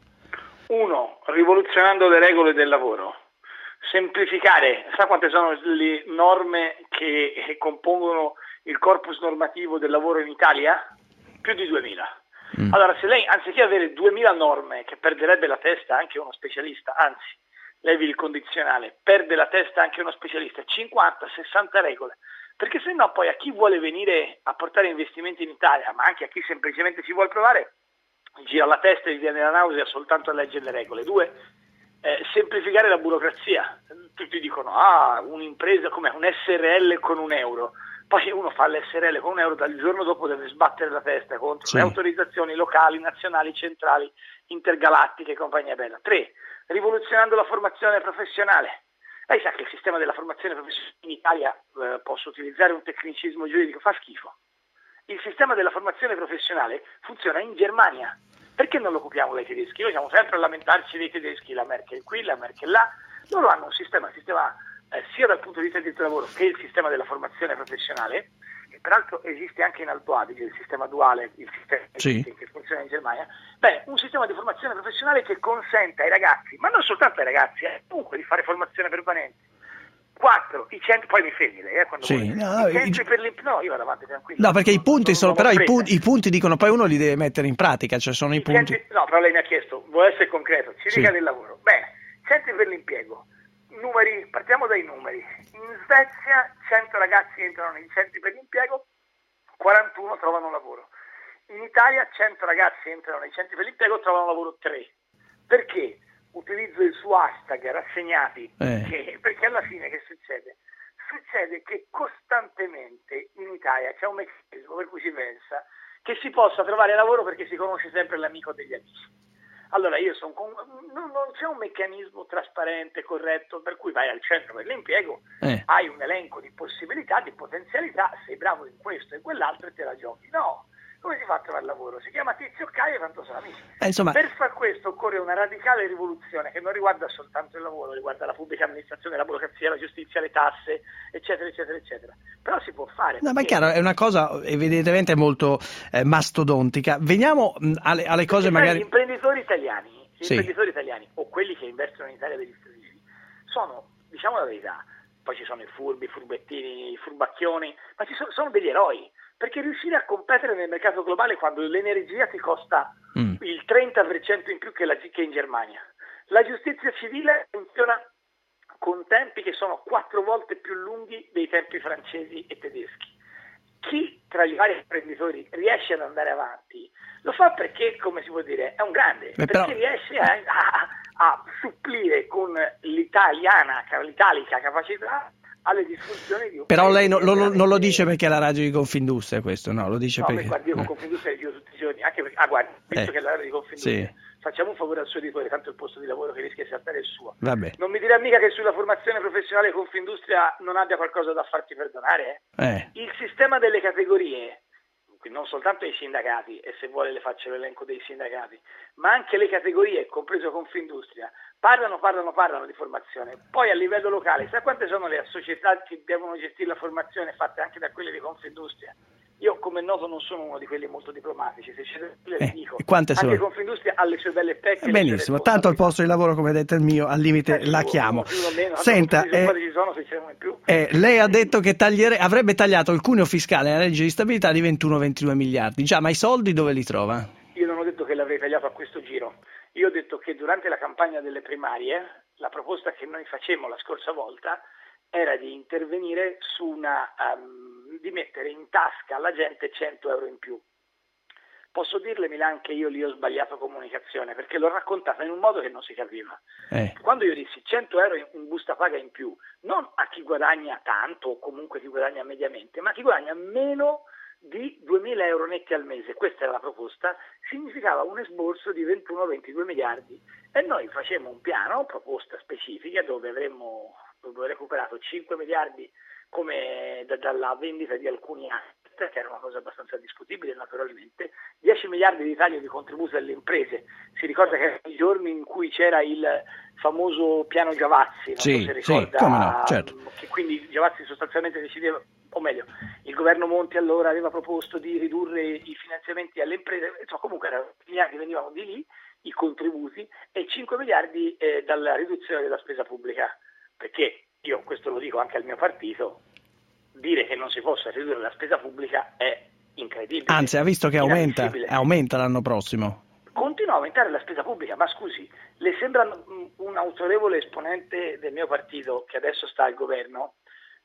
Uno, rivoluzionando le regole del lavoro. Semplificare, sa quante sono le norme che compongono il corpus normativo del lavoro in Italia? Più di duemila. Mm. Allora, se lei, anziché avere duemila norme, che perderebbe la testa anche uno specialista, anzi, levi il condizionale, perde la testa anche uno specialista, cinquanta sessanta regole, perché se no poi a chi vuole venire a portare investimenti in Italia, ma anche a chi semplicemente ci vuole provare, gira la testa e gli viene la nausea soltanto a leggere le regole. Due, eh, semplificare la burocrazia. Tutti dicono, ah, un'impresa come un S R L con un euro. Poi uno fa l'S R L con un euro, dal giorno dopo deve sbattere la testa contro Sì. le autorizzazioni locali, nazionali, centrali, intergalattiche e compagnia bella. Tre, rivoluzionando la formazione professionale. Lei sa che il sistema della formazione professionale in Italia, eh, posso utilizzare un tecnicismo giuridico, fa schifo. Il sistema della formazione professionale funziona in Germania. Perché non lo copiamo dai tedeschi? Noi siamo sempre a lamentarci dei tedeschi, la Merkel qui, la Merkel là. Loro hanno un sistema, un sistema eh, sia dal punto di vista del diritto del lavoro che il sistema della formazione professionale, che peraltro esiste anche in Alto Adige, il sistema duale, il sistema Sì. che funziona in Germania. Beh, un sistema di formazione professionale che consente ai ragazzi, ma non soltanto ai ragazzi, eh, comunque di fare formazione permanente. Quattro, i centri, poi mi fermi lei, eh, quando Sì, vuole. no, I centri i- per l'imp- no, io vado avanti tranquillo. No, perché i punti sono, non però i, frega. pu- i punti dicono poi uno li deve mettere in pratica, cioè sono i, I punti. centri- no, però lei mi ha chiesto, vuole essere concreto, ci Sì. dica del lavoro. Bene, centri per l'impiego, numeri, partiamo dai numeri. In Svezia cento ragazzi entrano nei centri per l'impiego, quarantuno trovano lavoro. In Italia cento ragazzi entrano nei centri per l'impiego, trovano lavoro tre. Perché? Utilizzo il suo hashtag rassegnati, Eh. che- perché alla fine che succede? Succede che costantemente in Italia c'è un meccanismo per cui si pensa che si possa trovare lavoro perché si conosce sempre l'amico degli amici. Allora io sono con... non, non c'è un meccanismo trasparente, corretto, per cui vai al centro per l'impiego, Eh. hai un elenco di possibilità, di potenzialità, sei bravo in questo e quell'altro e te la giochi. No, Come si fa a trovare lavoro? Si chiama Tizio Caio e tanto sono amici. Eh, insomma... Per far questo occorre una radicale rivoluzione che non riguarda soltanto il lavoro, riguarda la pubblica amministrazione, la burocrazia, la giustizia, le tasse, eccetera, eccetera, eccetera. Però si può fare. No, ma è chiaro, è una cosa evidentemente molto eh, mastodontica. Veniamo mh, alle, alle cose perché magari... Gli imprenditori italiani, gli sì. imprenditori italiani o quelli che investono in Italia degli stranieri sono, diciamo la verità, poi ci sono i furbi, i furbettini, i furbacchioni, ma ci sono, sono degli eroi. Perché riuscire a competere nel mercato globale quando l'energia ti costa mm. il trenta per cento in più che, la, che in Germania. La giustizia civile funziona con tempi che sono quattro volte più lunghi dei tempi francesi e tedeschi. Chi tra i vari imprenditori riesce ad andare avanti lo fa perché, come si può dire, è un grande, Beh, perché però... riesce a, a, a supplire con l'italiana, l'italica capacità alle disfunzioni di un Però lei no, lo, veramente... non lo dice perché è la radio di Confindustria questo, no, lo dice no, perché... No, guardi, io con eh. Confindustria io tutti i giorni, anche perché, ah guardi, visto eh. che è la radio di Confindustria, sì. facciamo un favore al suo editore, tanto il posto di lavoro che rischia di saltare è il suo. Vabbè. Non mi dirà mica che sulla formazione professionale Confindustria non abbia qualcosa da farti perdonare? Eh? Eh. Il sistema delle categorie, non soltanto i sindacati, e se vuole le faccio l'elenco dei sindacati, ma anche le categorie, compreso Confindustria, parlano, parlano, parlano di formazione. Poi a livello locale, sa quante sono le società che devono gestire la formazione fatte anche da quelle di Confindustria? Io, come è noto, non sono uno di quelli molto diplomatici, se ce le eh, dico. Quante anche sono? Confindustria ha le sue belle pecche. Benissimo, tanto al posto di lavoro, come ha detto il mio, al limite eh, la più, chiamo. Più meno, Senta, eh, ci sono, se ce in più. Eh, lei ha detto che tagliere, avrebbe tagliato il cuneo fiscale nella legge di stabilità di ventuno ventidue miliardi. Già, ma i soldi dove li trova? Io non ho detto che l'avrei tagliato a questo giro. Io ho detto che durante la campagna delle primarie, la proposta che noi facemmo la scorsa volta era di intervenire su una, um, di mettere in tasca alla gente cento euro in più. Posso dirle, Milan, che io lì ho sbagliato comunicazione, perché l'ho raccontata in un modo che non si capiva. Eh. Quando io dissi cento euro in busta paga in più, non a chi guadagna tanto o comunque chi guadagna mediamente, ma a chi guadagna meno di duemila euro netti al mese, questa era la proposta, significava un esborso di ventuno ventidue miliardi. E noi facemmo un piano, proposta specifica, dove avremmo recuperato cinque miliardi come da, dalla vendita di alcuni asset, che era una cosa abbastanza discutibile naturalmente, dieci miliardi di taglio di contributi alle imprese. Si ricorda che erano i giorni in cui c'era il famoso piano Giavazzi, non sì, so se ricorda, sì, come no, certo. Che quindi Giavazzi sostanzialmente decideva, o meglio, il governo Monti allora aveva proposto di ridurre i finanziamenti alle imprese, insomma comunque erano miliardi venivano di lì, i contributi, e cinque miliardi eh, dalla riduzione della spesa pubblica, perché io questo lo dico anche al mio partito, dire che non si possa ridurre la spesa pubblica è incredibile. Anzi, ha visto che aumenta, aumenta l'anno prossimo. Continua a aumentare la spesa pubblica, ma scusi, le sembra un autorevole esponente del mio partito che adesso sta al governo,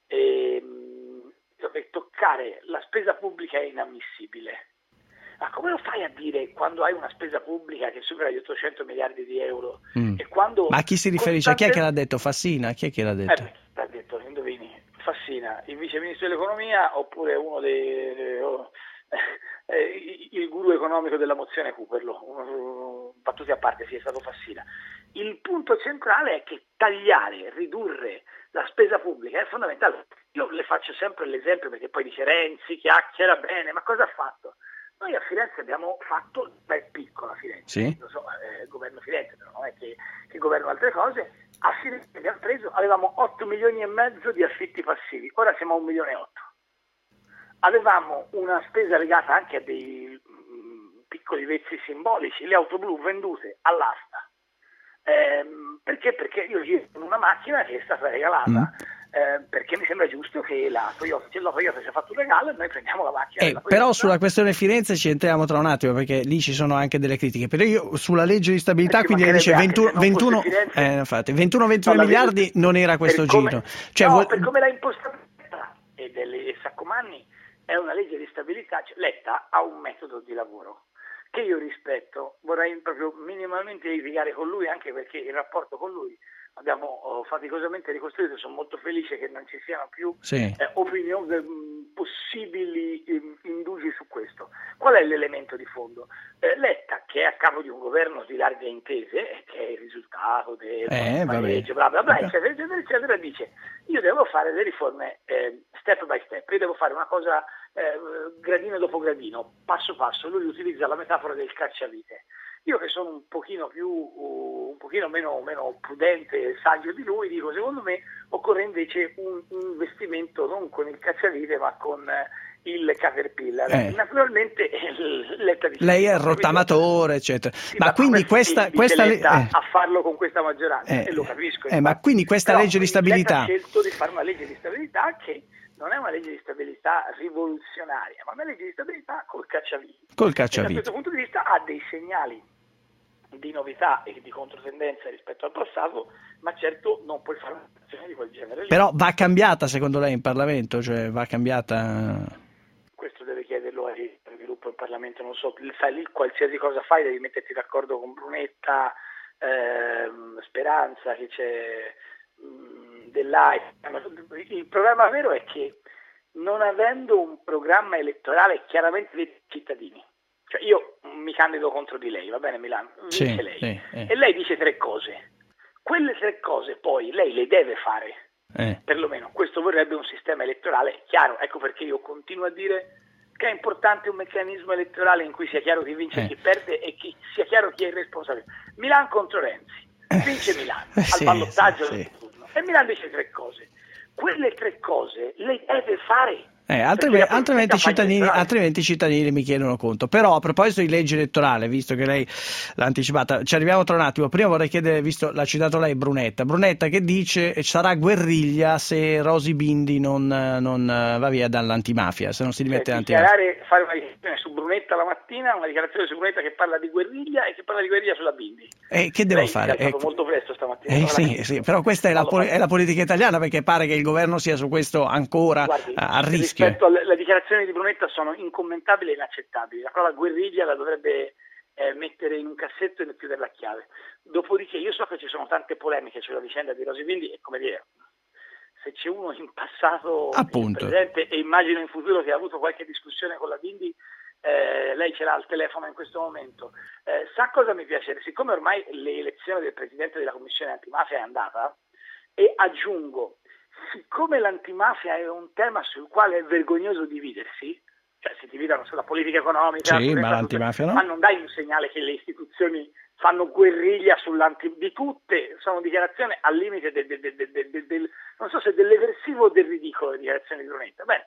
ehm, toccare la spesa pubblica è inammissibile. Ma come lo fai a dire quando hai una spesa pubblica che supera gli ottocento miliardi di euro? Mm. E quando Ma a chi si riferisce? costante... Chi è che l'ha detto? Fassina? Chi è che l'ha detto? Eh, l'ha detto, indovini, Fassina, il vice ministro dell'economia oppure uno dei... Oh, eh, il guru economico della mozione Cooperlo, battute a parte, sì, è stato Fassina. Il punto centrale è che tagliare, ridurre la spesa pubblica è fondamentale. Io le faccio sempre l'esempio perché poi dice Renzi chiacchiera bene, ma cosa ha fatto? Noi a Firenze abbiamo fatto, beh, piccola Firenze, sì. Lo so, eh, il governo Firenze, però non è che, che governo altre cose, a Firenze abbiamo preso, avevamo otto milioni e mezzo di affitti passivi, ora siamo a un milione e otto. Avevamo una spesa legata anche a dei mh, piccoli vezzi simbolici, le auto blu vendute all'asta. Ehm, perché? Perché io giro con una macchina che è stata regalata. Mm. Eh, perché mi sembra giusto che la Toyota, la Toyota ci ha fatto un regalo e noi prendiamo la macchina. Eh, però sulla questione Firenze ci entriamo tra un attimo perché lì ci sono anche delle critiche. Però io sulla legge di stabilità, quindi dice ventuno, ventuno, eh, infatti, ventuno ventidue no, miliardi vedo, non era questo come, giro. Cioè, no, vuol... per come l'ha impostata e, delle, e Saccomanni è una legge di stabilità, cioè, Letta ha un metodo di lavoro che io rispetto, vorrei proprio minimamente litigare con lui, anche perché il rapporto con lui abbiamo oh, faticosamente ricostruito, sono molto felice che non ci siano più sì. eh, opinioni eh, possibili eh, indugi su questo. Qual è l'elemento di fondo? Eh, Letta, che è a capo di un governo di larghe intese, che è il risultato del eh, pareggio, bla bla bla, eccetera, eccetera, eccetera, dice io devo fare le riforme eh, step by step, io devo fare una cosa eh, gradino dopo gradino, passo passo. Lui utilizza la metafora del cacciavite. Io che sono un pochino più, uh, un pochino meno, meno prudente e saggio di lui, dico secondo me occorre invece un, un investimento non con il cacciavite ma con eh, il Caterpillar. Eh. Naturalmente Letta dice, lei è il rottamatore, eccetera. sì, ma, ma quindi questa, questa le- Letta eh. a farlo con questa maggioranza Eh. e lo capisco. Eh, ma quindi questa Però legge di stabilità Letta ha scelto di fare una legge di stabilità che non è una legge di stabilità rivoluzionaria, ma una legge di stabilità col cacciavite. col E da cacciavite. questo punto di vista ha dei segnali di novità e di controtendenza rispetto al passato, ma certo non puoi fare un'azione di quel genere lì. Però va cambiata secondo lei in Parlamento? Cioè va cambiata... Questo deve chiederlo ai sviluppo in Parlamento, non so, sai, lì qualsiasi cosa fai devi metterti d'accordo con Brunetta, ehm, Speranza, che c'è mh, Dell'A I. Il problema vero è che non avendo un programma elettorale chiaramente dei cittadini, cioè io mi candido contro di lei, va bene Milano, Sì, vince lei, sì, eh. e lei dice tre cose, quelle tre cose poi lei le deve fare, Eh. perlomeno questo vorrebbe un sistema elettorale chiaro. Ecco perché io continuo a dire che è importante un meccanismo elettorale in cui sia chiaro chi vince e Eh. chi perde e che sia chiaro chi è il responsabile. Milan contro Renzi, vince Milan Eh, al sì, ballottaggio sì, del sì. turno e Milan dice tre cose, quelle tre cose le deve fare. Eh, altrimenti, Perché la altrimenti, i politica cittadini, fa altrimenti i cittadini mi chiedono conto. Però a proposito di legge elettorale, visto che lei l'ha anticipata, ci arriviamo tra un attimo. Prima vorrei chiedere, visto l'ha citato lei, Brunetta. Brunetta che dice sarà guerriglia se Rosy Bindi non, non va via dall'antimafia, se non si rimette Cioè, all'antimafia. dichiarare, fare una dichiarazione su Brunetta la mattina, una dichiarazione su Brunetta che parla di guerriglia e che parla di guerriglia sulla Bindi. E che devo Lei fare? si è alzato Eh, molto presto stamattina. Eh, non sì, l'ha- sì, però questa è la, non lo poli- fa. è la politica italiana, perché pare che il governo sia su questo ancora Guardi, a, a rischio. rispetto alle le dichiarazioni di Brunetta sono incommentabili e inaccettabili. La parola guerriglia la dovrebbe eh, mettere in un cassetto e chiudere la chiave. Dopodiché io so che ci sono tante polemiche sulla vicenda di Rosy Bindi e, come dire, se c'è uno in passato Appunto. presente e immagino in futuro che ha avuto qualche discussione con la Bindi, eh, lei ce l'ha al telefono in questo momento. Eh, sa cosa mi piace? Siccome ormai l'elezione del presidente della commissione antimafia è andata, e aggiungo, siccome l'antimafia è un tema sul quale è vergognoso dividersi, cioè si dividono sulla politica economica, Sì, sulla- ma l'antimafia no? ma non dai un segnale che le istituzioni fanno guerriglia sull'anti di tutte, sono dichiarazioni al limite del, del, del, del, del, del non so se dell'eversivo o del ridicolo, le dichiarazioni di Brunetta. Bene,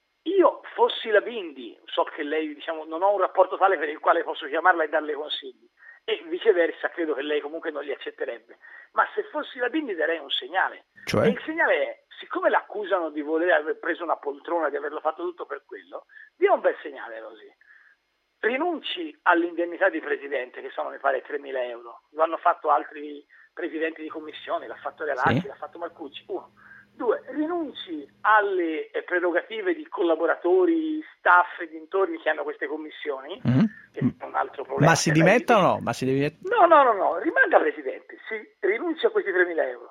io fossi la Bindi, so che lei, diciamo, non ho un rapporto tale per il quale posso chiamarla e darle consigli, e viceversa credo che lei comunque non li accetterebbe, ma se fossi la Bindi darei un segnale. Cioè? E il segnale è, siccome l'accusano di voler aver preso una poltrona, di averlo fatto tutto per quello, dia un bel segnale, Rosy. Rinunci all'indennità di presidente, che sono mi pare tremila euro, lo hanno fatto altri presidenti di commissione, l'ha fatto Relacci, Sì. l'ha fatto Marcucci, uno. Due, rinunci alle eh, prerogative di collaboratori, staff e dintorni che hanno queste commissioni, Mm. che è un altro problema. Ma si che lei dimetta o dice- no? Ma si deve... No, no, no, no, rimanga presidente, si rinuncia a questi tremila euro,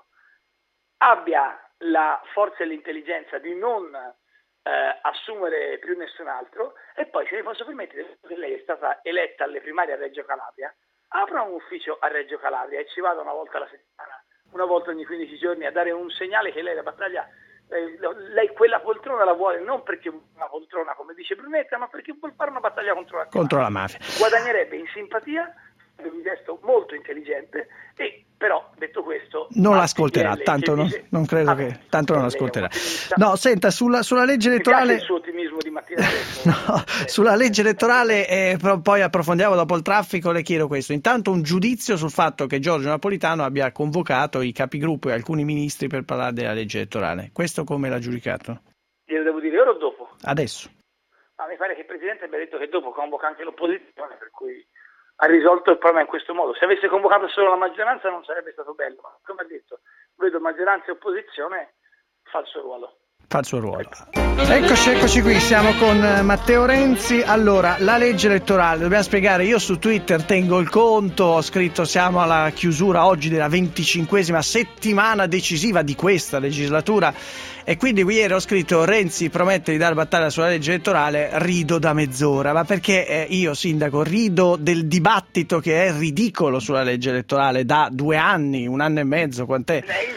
abbia la forza e l'intelligenza di non eh, assumere più nessun altro, e poi, se mi posso permettere, che lei è stata eletta alle primarie a Reggio Calabria, apra un ufficio a Reggio Calabria e ci vada una volta alla settimana, una volta ogni quindici giorni, a dare un segnale che lei la battaglia, eh, lei quella poltrona la vuole non perché una poltrona come dice Brunetta, ma perché vuole fare una battaglia contro la contro la mafia. guadagnerebbe in simpatia, è un gesto molto intelligente, e però, detto questo, Non al l'ascolterà, P D L tanto che non, dice- non credo Vabbè, che tanto non lei è ascolterà. ottimista. No, senta, sulla, sulla legge Mi piace elettorale il suo ottimismo di mattina presto. no, sulla legge elettorale eh, pro- poi approfondiamo dopo il traffico, le chiedo questo. Intanto un giudizio sul fatto che Giorgio Napolitano abbia convocato i capigruppo e alcuni ministri per parlare della legge elettorale. Questo come l'ha giudicato? Glielo devo dire ora o dopo? Adesso. Ma mi pare che il Presidente abbia detto che dopo convoca anche l'opposizione, per cui ha risolto il problema in questo modo. Se avesse convocato solo la maggioranza non sarebbe stato bello, ma come ha detto, vedo maggioranza e opposizione, fa il suo ruolo. Fa il suo ruolo. Eccoci, eccoci qui, siamo con eh, Matteo Renzi. Allora, la legge elettorale, dobbiamo spiegare, io su Twitter tengo il conto, ho scritto siamo alla chiusura oggi della venticinquesima settimana decisiva di questa legislatura, e quindi ieri ho scritto Renzi promette di dare battaglia sulla legge elettorale, rido da mezz'ora, ma perché eh, io sindaco rido del dibattito che è ridicolo sulla legge elettorale da due anni, un anno e mezzo, quant'è?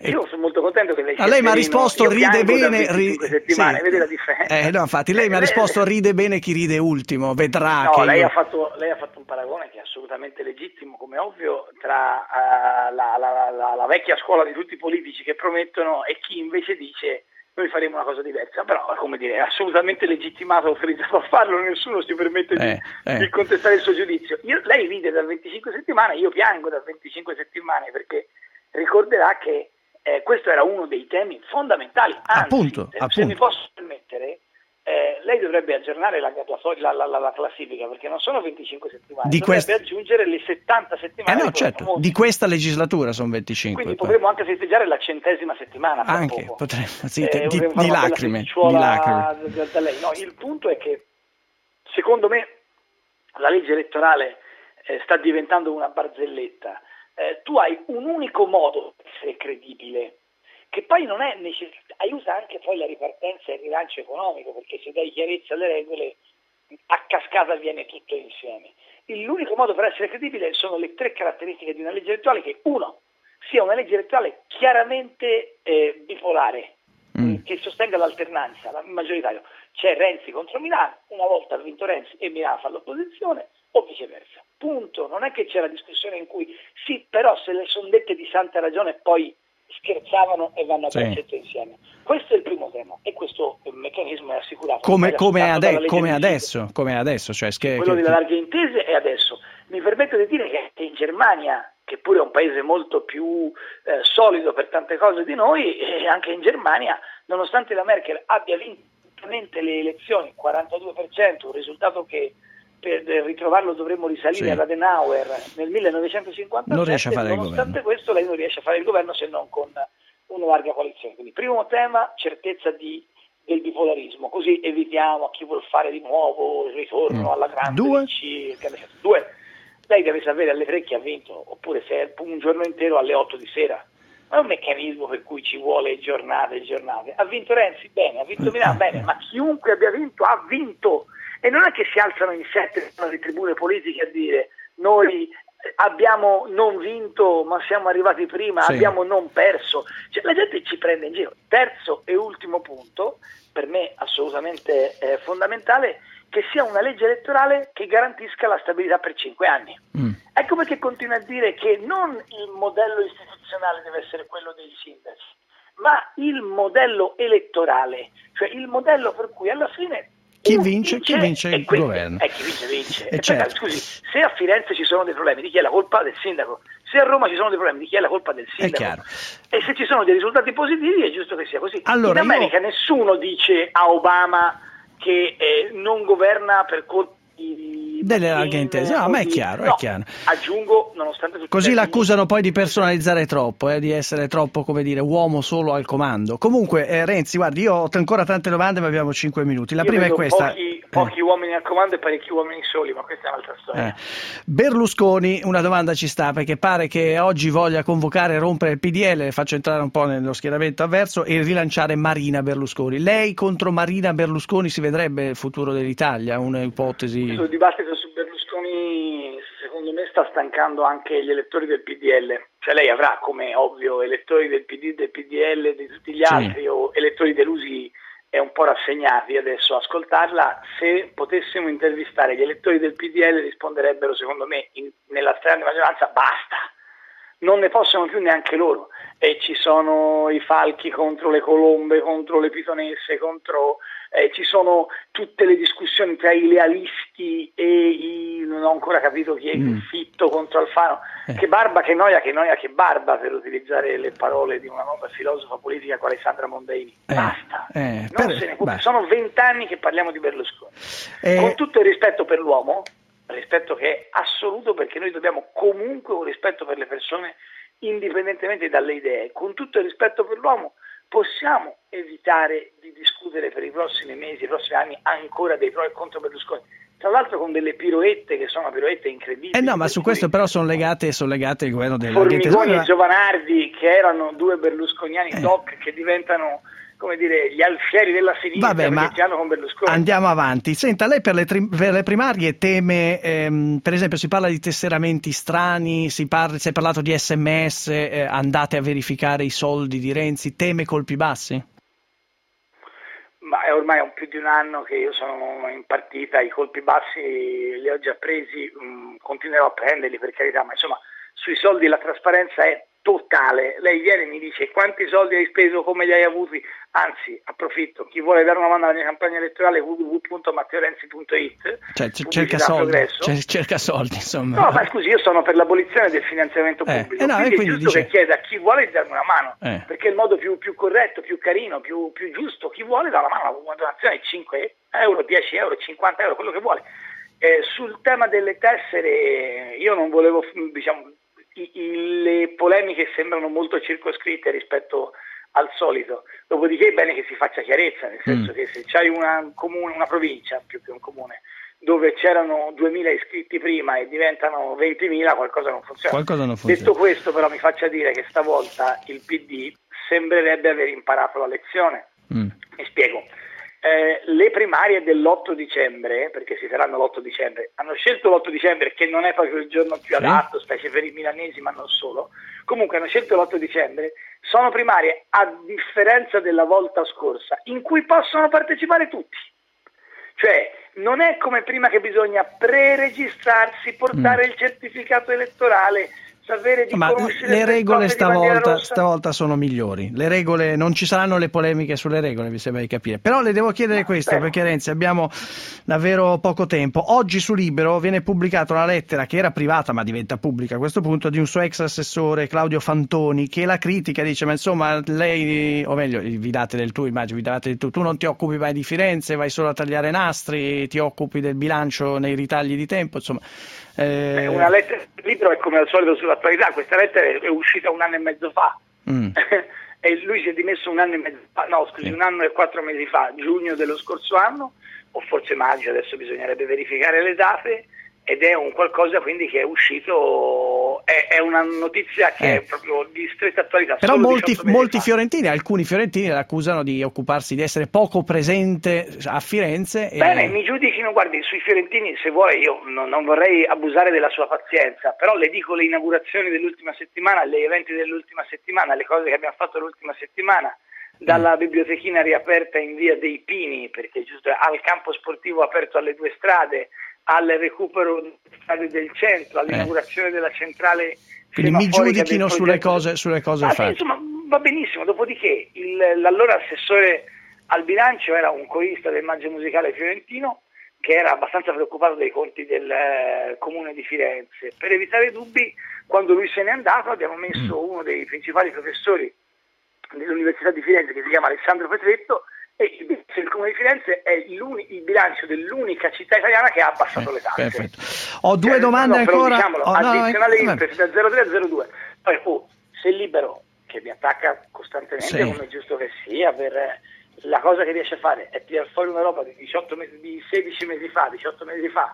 Io sono molto contento che lei sia A lei mi ha sereno. risposto Io ride piango da bene, venticinque ri- settimane, sì. vede la differenza? Eh, no, infatti, lei mi ha risposto ride bene chi ride ultimo, vedrà No, che lei, io- ha fatto, lei ha fatto un paragone che è assolutamente legittimo, come ovvio, tra uh, la, la, la, la vecchia scuola di tutti i politici che promettono e chi invece dice noi faremo una cosa diversa, però come dire, è assolutamente legittimato, autorizzato a farlo, nessuno si permette di, Eh, eh. di contestare il suo giudizio. Io, lei ride da venticinque settimane, io piango da venticinque settimane, perché ricorderà che eh, questo era uno dei temi fondamentali, anzi, Appunto, se, appunto. se mi posso permettere, eh, lei dovrebbe aggiornare la, la, la, la, la classifica, perché non sono venticinque settimane, Di dovrebbe quest- aggiungere le settanta Eh settimane. no, di quella certo, famosa. di questa legislatura sono venticinque. Quindi poi. potremmo anche festeggiare la centesima settimana. fra Anche, poco. potremmo, sì, Eh, di, potremmo di fare una bella lacrime, festicciuola di lacrime. da, da lei. No, il punto è che secondo me la legge elettorale eh, sta diventando una barzelletta. Eh, tu hai un unico modo per essere credibile, che poi non è necessario, aiuta anche poi la ripartenza e il rilancio economico, perché se dai chiarezza alle regole a cascata viene tutto insieme. L'unico modo per essere credibile sono le tre caratteristiche di una legge elettorale, che uno, sia una legge elettorale chiaramente eh, bipolare, mm. che sostenga l'alternanza, la maggioritario. C'è Renzi contro Milano, una volta ha vinto Renzi e Milano fa l'opposizione, o viceversa. Punto. Non è che c'è la discussione in cui sì, però se le sono dette di santa ragione poi scherzavano e vanno a Sì. braccetto insieme. Questo è il primo tema e questo meccanismo è assicurato. Come, È come, assicurato ade- dalla legge come di adesso, come adesso, cioè che, quello che- delle larghe intese è adesso. Mi permetto di dire che anche in Germania, che pure è un paese molto più eh, solido per tante cose di noi, e anche in Germania, nonostante la Merkel abbia vinto le elezioni, quarantadue per cento, un risultato che per ritrovarlo dovremmo risalire Sì. ad Adenauer nel millenovecentocinquantasette, Non riesce a fare il nonostante questo lei non riesce a fare il governo se non con una larga coalizione. Quindi primo tema, certezza di del bipolarismo, così evitiamo a chi vuol fare di nuovo il ritorno Mm. alla grande Due. D C. Due, lei deve sapere alle tre chi ha vinto, oppure se è un giorno intero alle otto di sera. Non è un meccanismo per cui ci vuole giornate e giornate. Ha vinto Renzi? Bene. Ha vinto Milano? Bene. Ma chiunque abbia vinto, ha vinto. E non è che si alzano in sette le tribune politiche a dire noi abbiamo non vinto ma siamo arrivati prima, Sì. abbiamo non perso. Cioè, la gente ci prende in giro. Terzo e ultimo punto, per me assolutamente eh, fondamentale, che sia una legge elettorale che garantisca la stabilità per cinque anni. Mm. Ecco perché continua a dire che non il modello istituzionale deve essere quello dei sindaci, ma il modello elettorale, cioè il modello per cui alla fine chi vince, chi vince e il quindi- governo. Eh, chi vince vince. Eh, E certo. poi, scusi, se a Firenze ci sono dei problemi, di chi è la colpa? Del sindaco. Se a Roma ci sono dei problemi, di chi è la colpa? Del È sindaco. chiaro. E se ci sono dei risultati positivi è giusto che sia così. Allora, In America nessuno dice a Obama che eh, non governa per colpa di Delle larghe intese, no, ma è così. chiaro, è No, chiaro. aggiungo, nonostante tutto Così i l'accusano poi di personalizzare troppo, eh, di essere troppo, come dire, uomo solo al comando. Comunque, eh, Renzi, guardi, io ho ancora tante domande, ma abbiamo cinque minuti. La Io prima è vedo questa. Pochi, pochi uomini al comando e parecchi uomini soli, ma questa è un'altra storia. Eh. Berlusconi, una domanda ci sta, perché pare che oggi voglia convocare e rompere il P D L, le faccio entrare un po' nello schieramento avverso, e rilanciare Marina Berlusconi. Lei contro Marina Berlusconi si vedrebbe il futuro dell'Italia? Un'ipotesi? Il dibattito su Berlusconi secondo me sta stancando anche gli elettori del P D L, cioè lei avrà come ovvio elettori del P D, del P D L, di tutti gli Sì. altri o elettori delusi e un po' rassegnati adesso a ascoltarla. Se potessimo intervistare gli elettori del P D L risponderebbero secondo me in, nella stragrande maggioranza basta, non ne possono più neanche loro, e ci sono i falchi contro le colombe, contro le pitonesse, contro eh, ci sono tutte le discussioni tra i lealisti e i, non ho ancora capito chi è, Mm. Fitto contro Alfano, Eh. che barba, che noia, che noia, che barba, per utilizzare le parole di una nota filosofa politica quale Alessandra Mondaini. Eh, Basta, eh, non per- se ne può. beh. Sono vent'anni che parliamo di Berlusconi. Eh, Con tutto il rispetto per l'uomo, rispetto che è assoluto, perché noi dobbiamo comunque un rispetto per le persone indipendentemente dalle idee, con tutto il rispetto per l'uomo possiamo evitare di discutere per i prossimi mesi, i prossimi anni ancora dei pro e contro Berlusconi, tra l'altro con delle piroette che sono piroette incredibili. Eh no, ma per su cui questo però sono legate, sono legate al governo della Larghe Intese. Formigoni e Ma- Giovanardi, che erano due berlusconiani Eh. doc, che diventano come dire, gli alfieri della sinistra. Vabbè, ma che hanno con Berlusconi. Andiamo avanti. Senta, lei per le, tri- per le primarie teme, ehm, per esempio si parla di tesseramenti strani, si, parla, si è parlato di sms, eh, andate a verificare i soldi di Renzi, teme colpi bassi? Ma è ormai un più di un anno che io sono in partita, i colpi bassi li ho già presi, mh, continuerò a prenderli per carità, ma insomma sui soldi la trasparenza è totale. Lei viene e mi dice quanti soldi hai speso, come li hai avuti, anzi approfitto, chi vuole dare una mano alla mia campagna elettorale w w w punto matteo renzi punto i t, cioè, c- cerca soldi, c- cerca soldi insomma. No, ma scusi, io sono per l'abolizione del finanziamento pubblico, eh, eh no, quindi, quindi è giusto dice... che chieda a chi vuole di darmi una mano, eh. perché è il modo più, più corretto, più carino, più, più giusto. Chi vuole dà una mano, una donazione di cinque euro, dieci euro, cinquanta euro, quello che vuole. Eh, sul tema delle tessere io non volevo, diciamo, i, i, le polemiche sembrano molto circoscritte rispetto al solito, dopodiché è bene che si faccia chiarezza, nel senso mm. che se c'hai una, comune, una provincia, più che un comune, dove c'erano duemila iscritti prima e diventano ventimila, qualcosa non funziona. Qualcosa non funziona. Detto questo, però, mi faccia dire che stavolta il P D sembrerebbe aver imparato la lezione. Mm. Mi spiego. Eh, le primarie dell'otto dicembre, perché si faranno l'otto dicembre, hanno scelto l'otto dicembre che non è proprio il giorno più adatto, sì. specie per i milanesi, ma non solo. Comunque hanno scelto l'otto dicembre, sono primarie a differenza della volta scorsa, in cui possono partecipare tutti. Cioè, non è come prima che bisogna pre-registrarsi, portare mm. il certificato elettorale, sapere di ma conoscere le regole stavolta, stavolta sono migliori. Le regole, non ci saranno le polemiche sulle regole, mi sembra di capire. Però le devo chiedere no, questo, spero. perché Renzi abbiamo davvero poco tempo. Oggi su Libero viene pubblicata una lettera che era privata ma diventa pubblica a questo punto, di un suo ex assessore Claudio Fantoni, che la critica, dice ma insomma lei, o meglio vi date del tu, immagino vi date del tu, tu non ti occupi mai di Firenze, vai solo a tagliare nastri, ti occupi del bilancio nei ritagli di tempo, insomma. Eh... Beh, una lettera del Libro è come al solito sull'attualità, questa lettera è uscita un anno e mezzo fa mm. e lui si è dimesso un anno e mezzo fa, no scusi, sì. un anno e quattro mesi fa, giugno dello scorso anno, o forse maggio, adesso bisognerebbe verificare le date, ed è un qualcosa quindi che è uscito, è, è una notizia che eh. è proprio di stretta attualità. Però molti, molti fiorentini, alcuni fiorentini l'accusano di occuparsi, di essere poco presente a Firenze. Bene, e... mi giudichino, guardi, sui fiorentini se vuole, io non, non vorrei abusare della sua pazienza, però le dico le inaugurazioni dell'ultima settimana, gli eventi dell'ultima settimana, le cose che abbiamo fatto l'ultima settimana, dalla bibliotechina riaperta in via dei Pini, perché giusto al campo sportivo aperto alle due strade, al recupero delle strade del centro, all'inaugurazione eh. della centrale. Quindi mi giudichino sulle cose, sulle cose ah, fatte. Insomma, va benissimo. Dopodiché il, l'allora assessore al bilancio era un corista del Maggio Musicale fiorentino che era abbastanza preoccupato dei conti del eh, comune di Firenze. Per evitare dubbi, quando lui se n'è andato abbiamo messo mm. uno dei principali professori dell'Università di Firenze, che si chiama Alessandro Petretto, e il bilancio del Comune di Firenze è il bilancio dell'unica città italiana che ha abbassato eh, le tasse. Perfetto. Ho due cioè, domande no, ancora. Diciamolo, oh, addizionale no, Impresa da zero tre a zero due. Poi oh, se Libero, che mi attacca costantemente, sì. come è giusto che sia, per eh, la cosa che riesce a fare è tirare fuori una roba di diciotto mesi, di sedici mesi fa, diciotto mesi fa,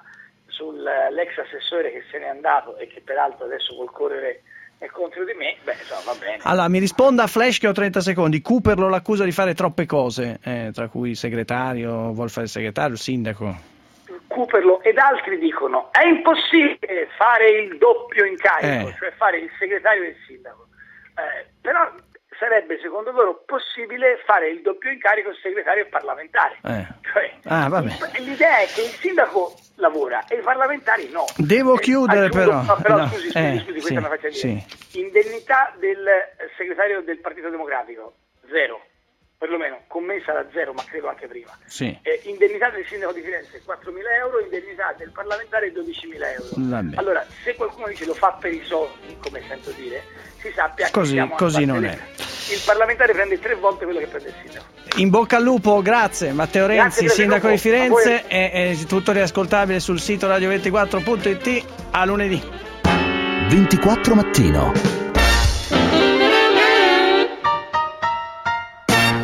sull'ex assessore che se n'è andato e che peraltro adesso vuol correre è contro di me, beh, insomma, va bene. Allora, mi risponda a Flash che ho trenta secondi. Cooper lo accusa di fare troppe cose, eh, tra cui il segretario, vuol fare il segretario, il sindaco. Cooperlo ed altri dicono è impossibile fare il doppio incarico, eh. cioè fare il segretario e il sindaco. Eh, però sarebbe secondo loro possibile fare il doppio incarico il segretario parlamentare. Eh. Cioè, ah, vabbè. L'idea è che il sindaco lavora e i parlamentari no. Devo eh, chiudere aggiungo, però. No, però no. scusi, scusi, eh, scusi, questa sì, me la faccia dire. Sì. Indennità del segretario del Partito Democratico, zero. Perlomeno commessa da zero, ma credo anche prima. Sì. Eh, indennità del sindaco di Firenze quattromila euro, indennità del parlamentare dodicimila euro. Vabbè. Allora, se qualcuno dice lo fa per i soldi, come sento dire, si sappia che così, siamo così non è. Il parlamentare prende tre volte quello che prende il sindaco. In bocca al lupo, grazie Matteo Renzi, grazie, sindaco di Firenze, è, è tutto riascoltabile sul sito radio ventiquattro punto it. A lunedì. ventiquattro mattino.